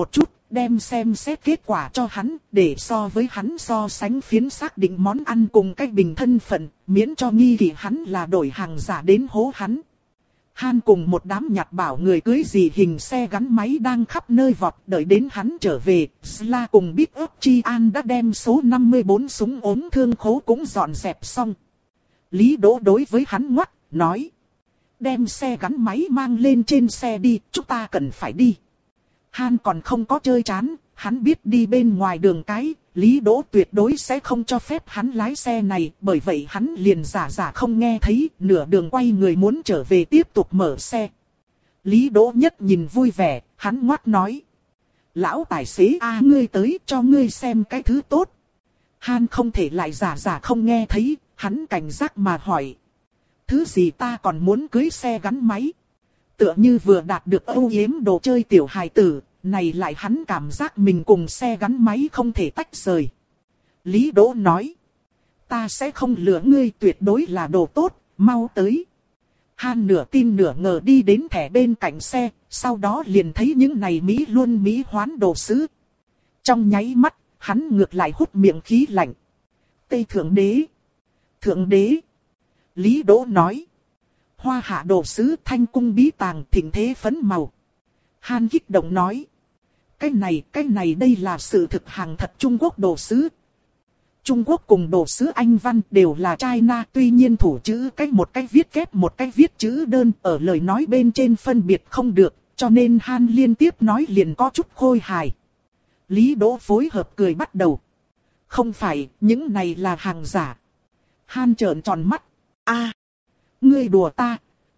đem xem xét kết quả cho hắn, để so với hắn so sánh phiến xác định món ăn cùng cách bình thân phận, miễn cho nghi kỵ hắn là đổi hàng giả đến hố hắn. Han cùng một đám nhặt bảo người cưới gì hình xe gắn máy đang khắp nơi vọt, đợi đến hắn trở về, Sla cùng Big Up Chi An đã đem số năm mươi bốn súng ốm thương khố cũng dọn dẹp xong. Lý Đỗ đối với hắn ngoắc, nói. Đem xe gắn máy mang lên trên xe đi, chúng ta cần phải đi. Han còn không có chơi chán, hắn biết đi bên ngoài đường cái, Lý Đỗ tuyệt đối sẽ không cho phép hắn lái xe này, bởi vậy hắn liền giả giả không nghe thấy, nửa đường quay người muốn trở về tiếp tục mở xe. Lý Đỗ nhất nhìn vui vẻ, hắn ngoắc nói. Lão tài xế a ngươi tới cho ngươi xem cái thứ tốt. Han không thể lại giả giả không nghe thấy, hắn cảnh giác mà hỏi. Thứ gì ta còn muốn cưới xe gắn máy? Tựa như vừa đạt được âu yếm đồ chơi tiểu hài tử, này lại hắn cảm giác mình cùng xe gắn máy không thể tách rời. Lý Đỗ nói. Ta sẽ không lừa ngươi, tuyệt đối là đồ tốt, mau tới. Han nửa tin nửa ngờ đi đến thẻ bên cạnh xe, sau đó liền thấy những này Mỹ luôn Mỹ hoán đồ sứ. Trong nháy mắt, hắn ngược lại hút miệng khí lạnh. Tây Thượng Đế. Thượng Đế. Lý Đỗ nói. Hoa hạ đồ sứ thanh cung bí tàng thịnh thế phấn màu. Han kích động nói. Cái này, cái này đây là sự thực hàng thật Trung Quốc đồ sứ. Trung Quốc cùng đồ sứ Anh văn đều là China, tuy nhiên thủ chữ cách một cách viết kép một cách viết chữ đơn, ở lời nói bên trên phân biệt không được, cho nên Han liên tiếp nói liền có chút khôi hài. Lý Đỗ phối hợp cười bắt đầu. Không phải, những này là hàng giả. Han trợn tròn mắt. A, ngươi đùa ta.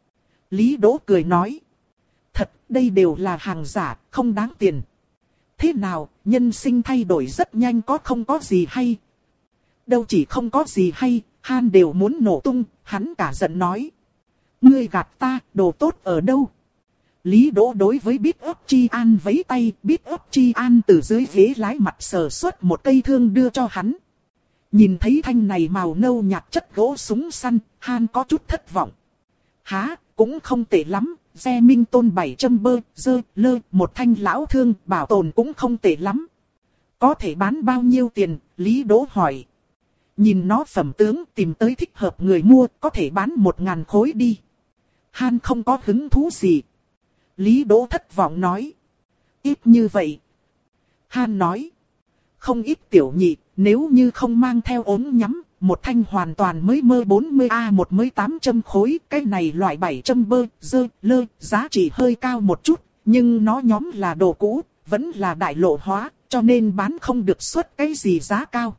Lý Đỗ cười nói. Thật, đây đều là hàng giả, không đáng tiền. Thế nào, nhân sinh thay đổi rất nhanh có không có gì hay. Đâu chỉ không có gì hay, Han đều muốn nổ tung, hắn cả giận nói. Ngươi gạt ta, đồ tốt ở đâu? Lý Đỗ đối với Big Up Chi An vẫy tay, Big Up Chi An từ dưới ghế lái mặt sờ suốt một cây thương đưa cho hắn. Nhìn thấy thanh này màu nâu nhạt chất gỗ súng săn, Han có chút thất vọng. Há, cũng không tệ lắm, Remington bảy trăm bơ, dơ, lơ, một thanh lão thương, bảo tồn cũng không tệ lắm. Có thể bán bao nhiêu tiền, Lý Đỗ hỏi. Nhìn nó phẩm tướng, tìm tới thích hợp người mua, có thể bán một ngàn khối đi. Han không có hứng thú gì. Lý Đỗ thất vọng nói. Ít như vậy. Han nói. Không ít tiểu nhị, nếu như không mang theo ống nhắm, một thanh hoàn toàn mới mơ bốn mươi A một mới tám trăm khối, cái này loại bảy trăm bơ, dơ, lơ, giá trị hơi cao một chút, nhưng nó nhóm là đồ cũ, vẫn là đại lộ hóa, cho nên bán không được xuất cái gì giá cao.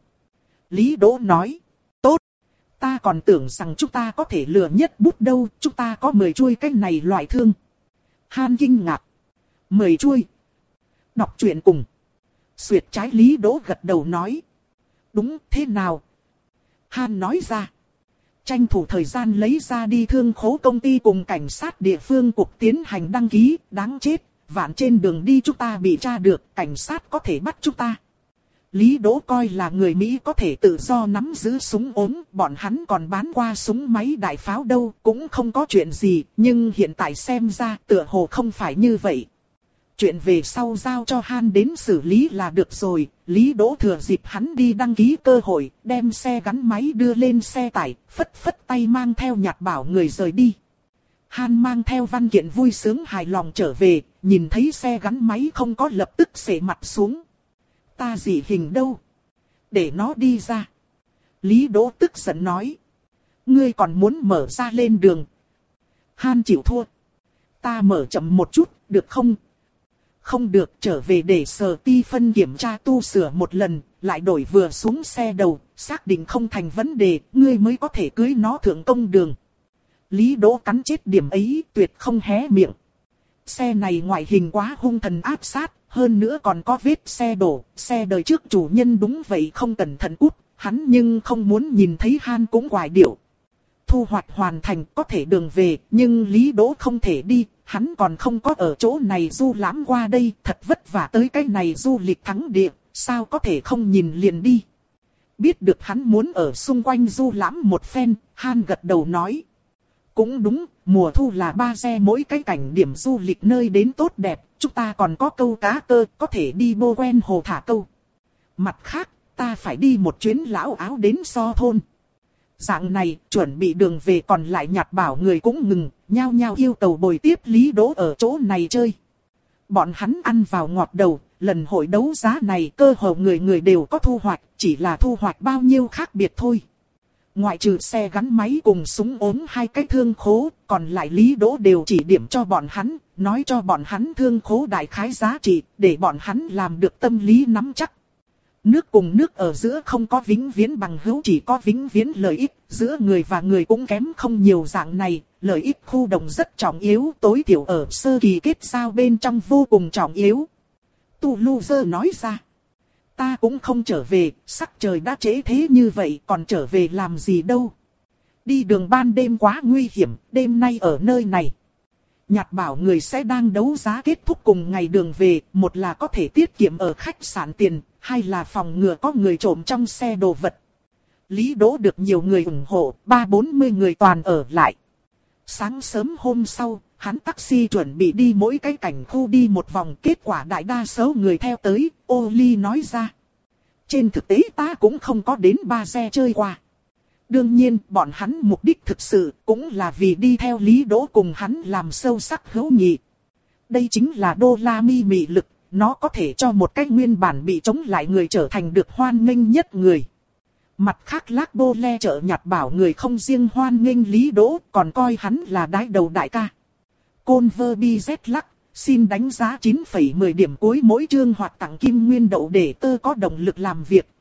Lý Đỗ nói, tốt, ta còn tưởng rằng chúng ta có thể lừa nhất bút đâu, chúng ta có mười chuôi cái này loại thương. Han kinh ngạc, mười chuôi. Đọc truyện cùng. Xuyệt trái Lý Đỗ gật đầu nói, đúng thế nào? Han nói ra, tranh thủ thời gian lấy ra đi thương khố công ty cùng cảnh sát địa phương cục tiến hành đăng ký, đáng chết, vạn trên đường đi chúng ta bị tra được, cảnh sát có thể bắt chúng ta. Lý Đỗ coi là người Mỹ có thể tự do nắm giữ súng ốm, bọn hắn còn bán qua súng máy đại pháo đâu, cũng không có chuyện gì, nhưng hiện tại xem ra tựa hồ không phải như vậy. Chuyện về sau giao cho Han đến xử lý là được rồi, Lý Đỗ thừa dịp hắn đi đăng ký cơ hội, đem xe gắn máy đưa lên xe tải, phất phất tay mang theo nhặt bảo người rời đi. Han mang theo văn kiện vui sướng hài lòng trở về, nhìn thấy xe gắn máy không có lập tức xể mặt xuống. Ta dị hình đâu? Để nó đi ra. Lý Đỗ tức giận nói. Ngươi còn muốn mở ra lên đường. Han chịu thua. Ta mở chậm một chút, được không? Không được, trở về để Sở Ti phân kiểm tra tu sửa một lần, lại đổi vừa xuống xe đầu, xác định không thành vấn đề, ngươi mới có thể cưới nó thượng công đường. Lý Đỗ cắn chết điểm ấy, tuyệt không hé miệng. Xe này ngoại hình quá hung thần áp sát, hơn nữa còn có vết xe đổ, xe đời trước chủ nhân đúng vậy không cẩn thận cút, hắn nhưng không muốn nhìn thấy Han cũng quải điệu. Thu hoạch hoàn thành có thể đường về, nhưng Lý Đỗ không thể đi, hắn còn không có ở chỗ này du lãm qua đây, thật vất vả tới cái này du lịch thắng địa, sao có thể không nhìn liền đi. Biết được hắn muốn ở xung quanh du lãm một phen, Han gật đầu nói. Cũng đúng, mùa thu là ba xe mỗi cái cảnh điểm du lịch nơi đến tốt đẹp, chúng ta còn có câu cá cơ, có thể đi bô quen hồ thả câu. Mặt khác, ta phải đi một chuyến lão áo đến So thôn. Dạng này, chuẩn bị đường về còn lại Nhạt Bảo người cũng ngừng, nhao nhao yêu cầu bồi tiếp Lý Đỗ ở chỗ này chơi. Bọn hắn ăn vào ngọt đầu, lần hội đấu giá này cơ hồ người người đều có thu hoạch, chỉ là thu hoạch bao nhiêu khác biệt thôi. Ngoại trừ xe gắn máy cùng súng ốm hai cái thương khố, còn lại Lý Đỗ đều chỉ điểm cho bọn hắn, nói cho bọn hắn thương khố đại khái giá trị, để bọn hắn làm được tâm lý nắm chắc. Nước cùng nước ở giữa không có vĩnh viễn bằng hữu, chỉ có vĩnh viễn lợi ích, giữa người và người cũng kém không nhiều. Dạng này, lợi ích khu đồng rất trọng yếu, tối thiểu ở sơ kỳ kết giao bên trong vô cùng trọng yếu. Tu Lu Dơ nói ra, ta cũng không trở về, sắc trời đã trễ thế như vậy còn trở về làm gì đâu. Đi đường ban đêm quá nguy hiểm, đêm nay ở nơi này. Nhạt Bảo người sẽ đang đấu giá kết thúc cùng ngày đường về, một là có thể tiết kiệm ở khách sạn tiền, hai là phòng ngừa có người trộm trong xe đồ vật. Lý Đỗ được nhiều người ủng hộ, ba bốn mươi người toàn ở lại. Sáng sớm hôm sau, hắn taxi chuẩn bị đi mỗi cái cảnh khu đi một vòng, kết quả đại đa số người theo tới, Ô Ly nói ra. Trên thực tế ta cũng không có đến ba xe chơi qua. Đương nhiên, bọn hắn mục đích thực sự cũng là vì đi theo Lý Đỗ cùng hắn làm sâu sắc hữu nghị. Đây chính là đô la mi mị lực, nó có thể cho một cách nguyên bản bị chống lại người trở thành được hoan nghênh nhất người. Mặt khác Lác Bô Le chợ Nhạt Bảo người không riêng hoan nghênh Lý Đỗ, còn coi hắn là đái đầu đại ca. Côn Vơ Bi Z Lắc, xin đánh giá chín phẩy mười điểm cuối mỗi chương hoặc tặng kim nguyên đậu để tơ có động lực làm việc,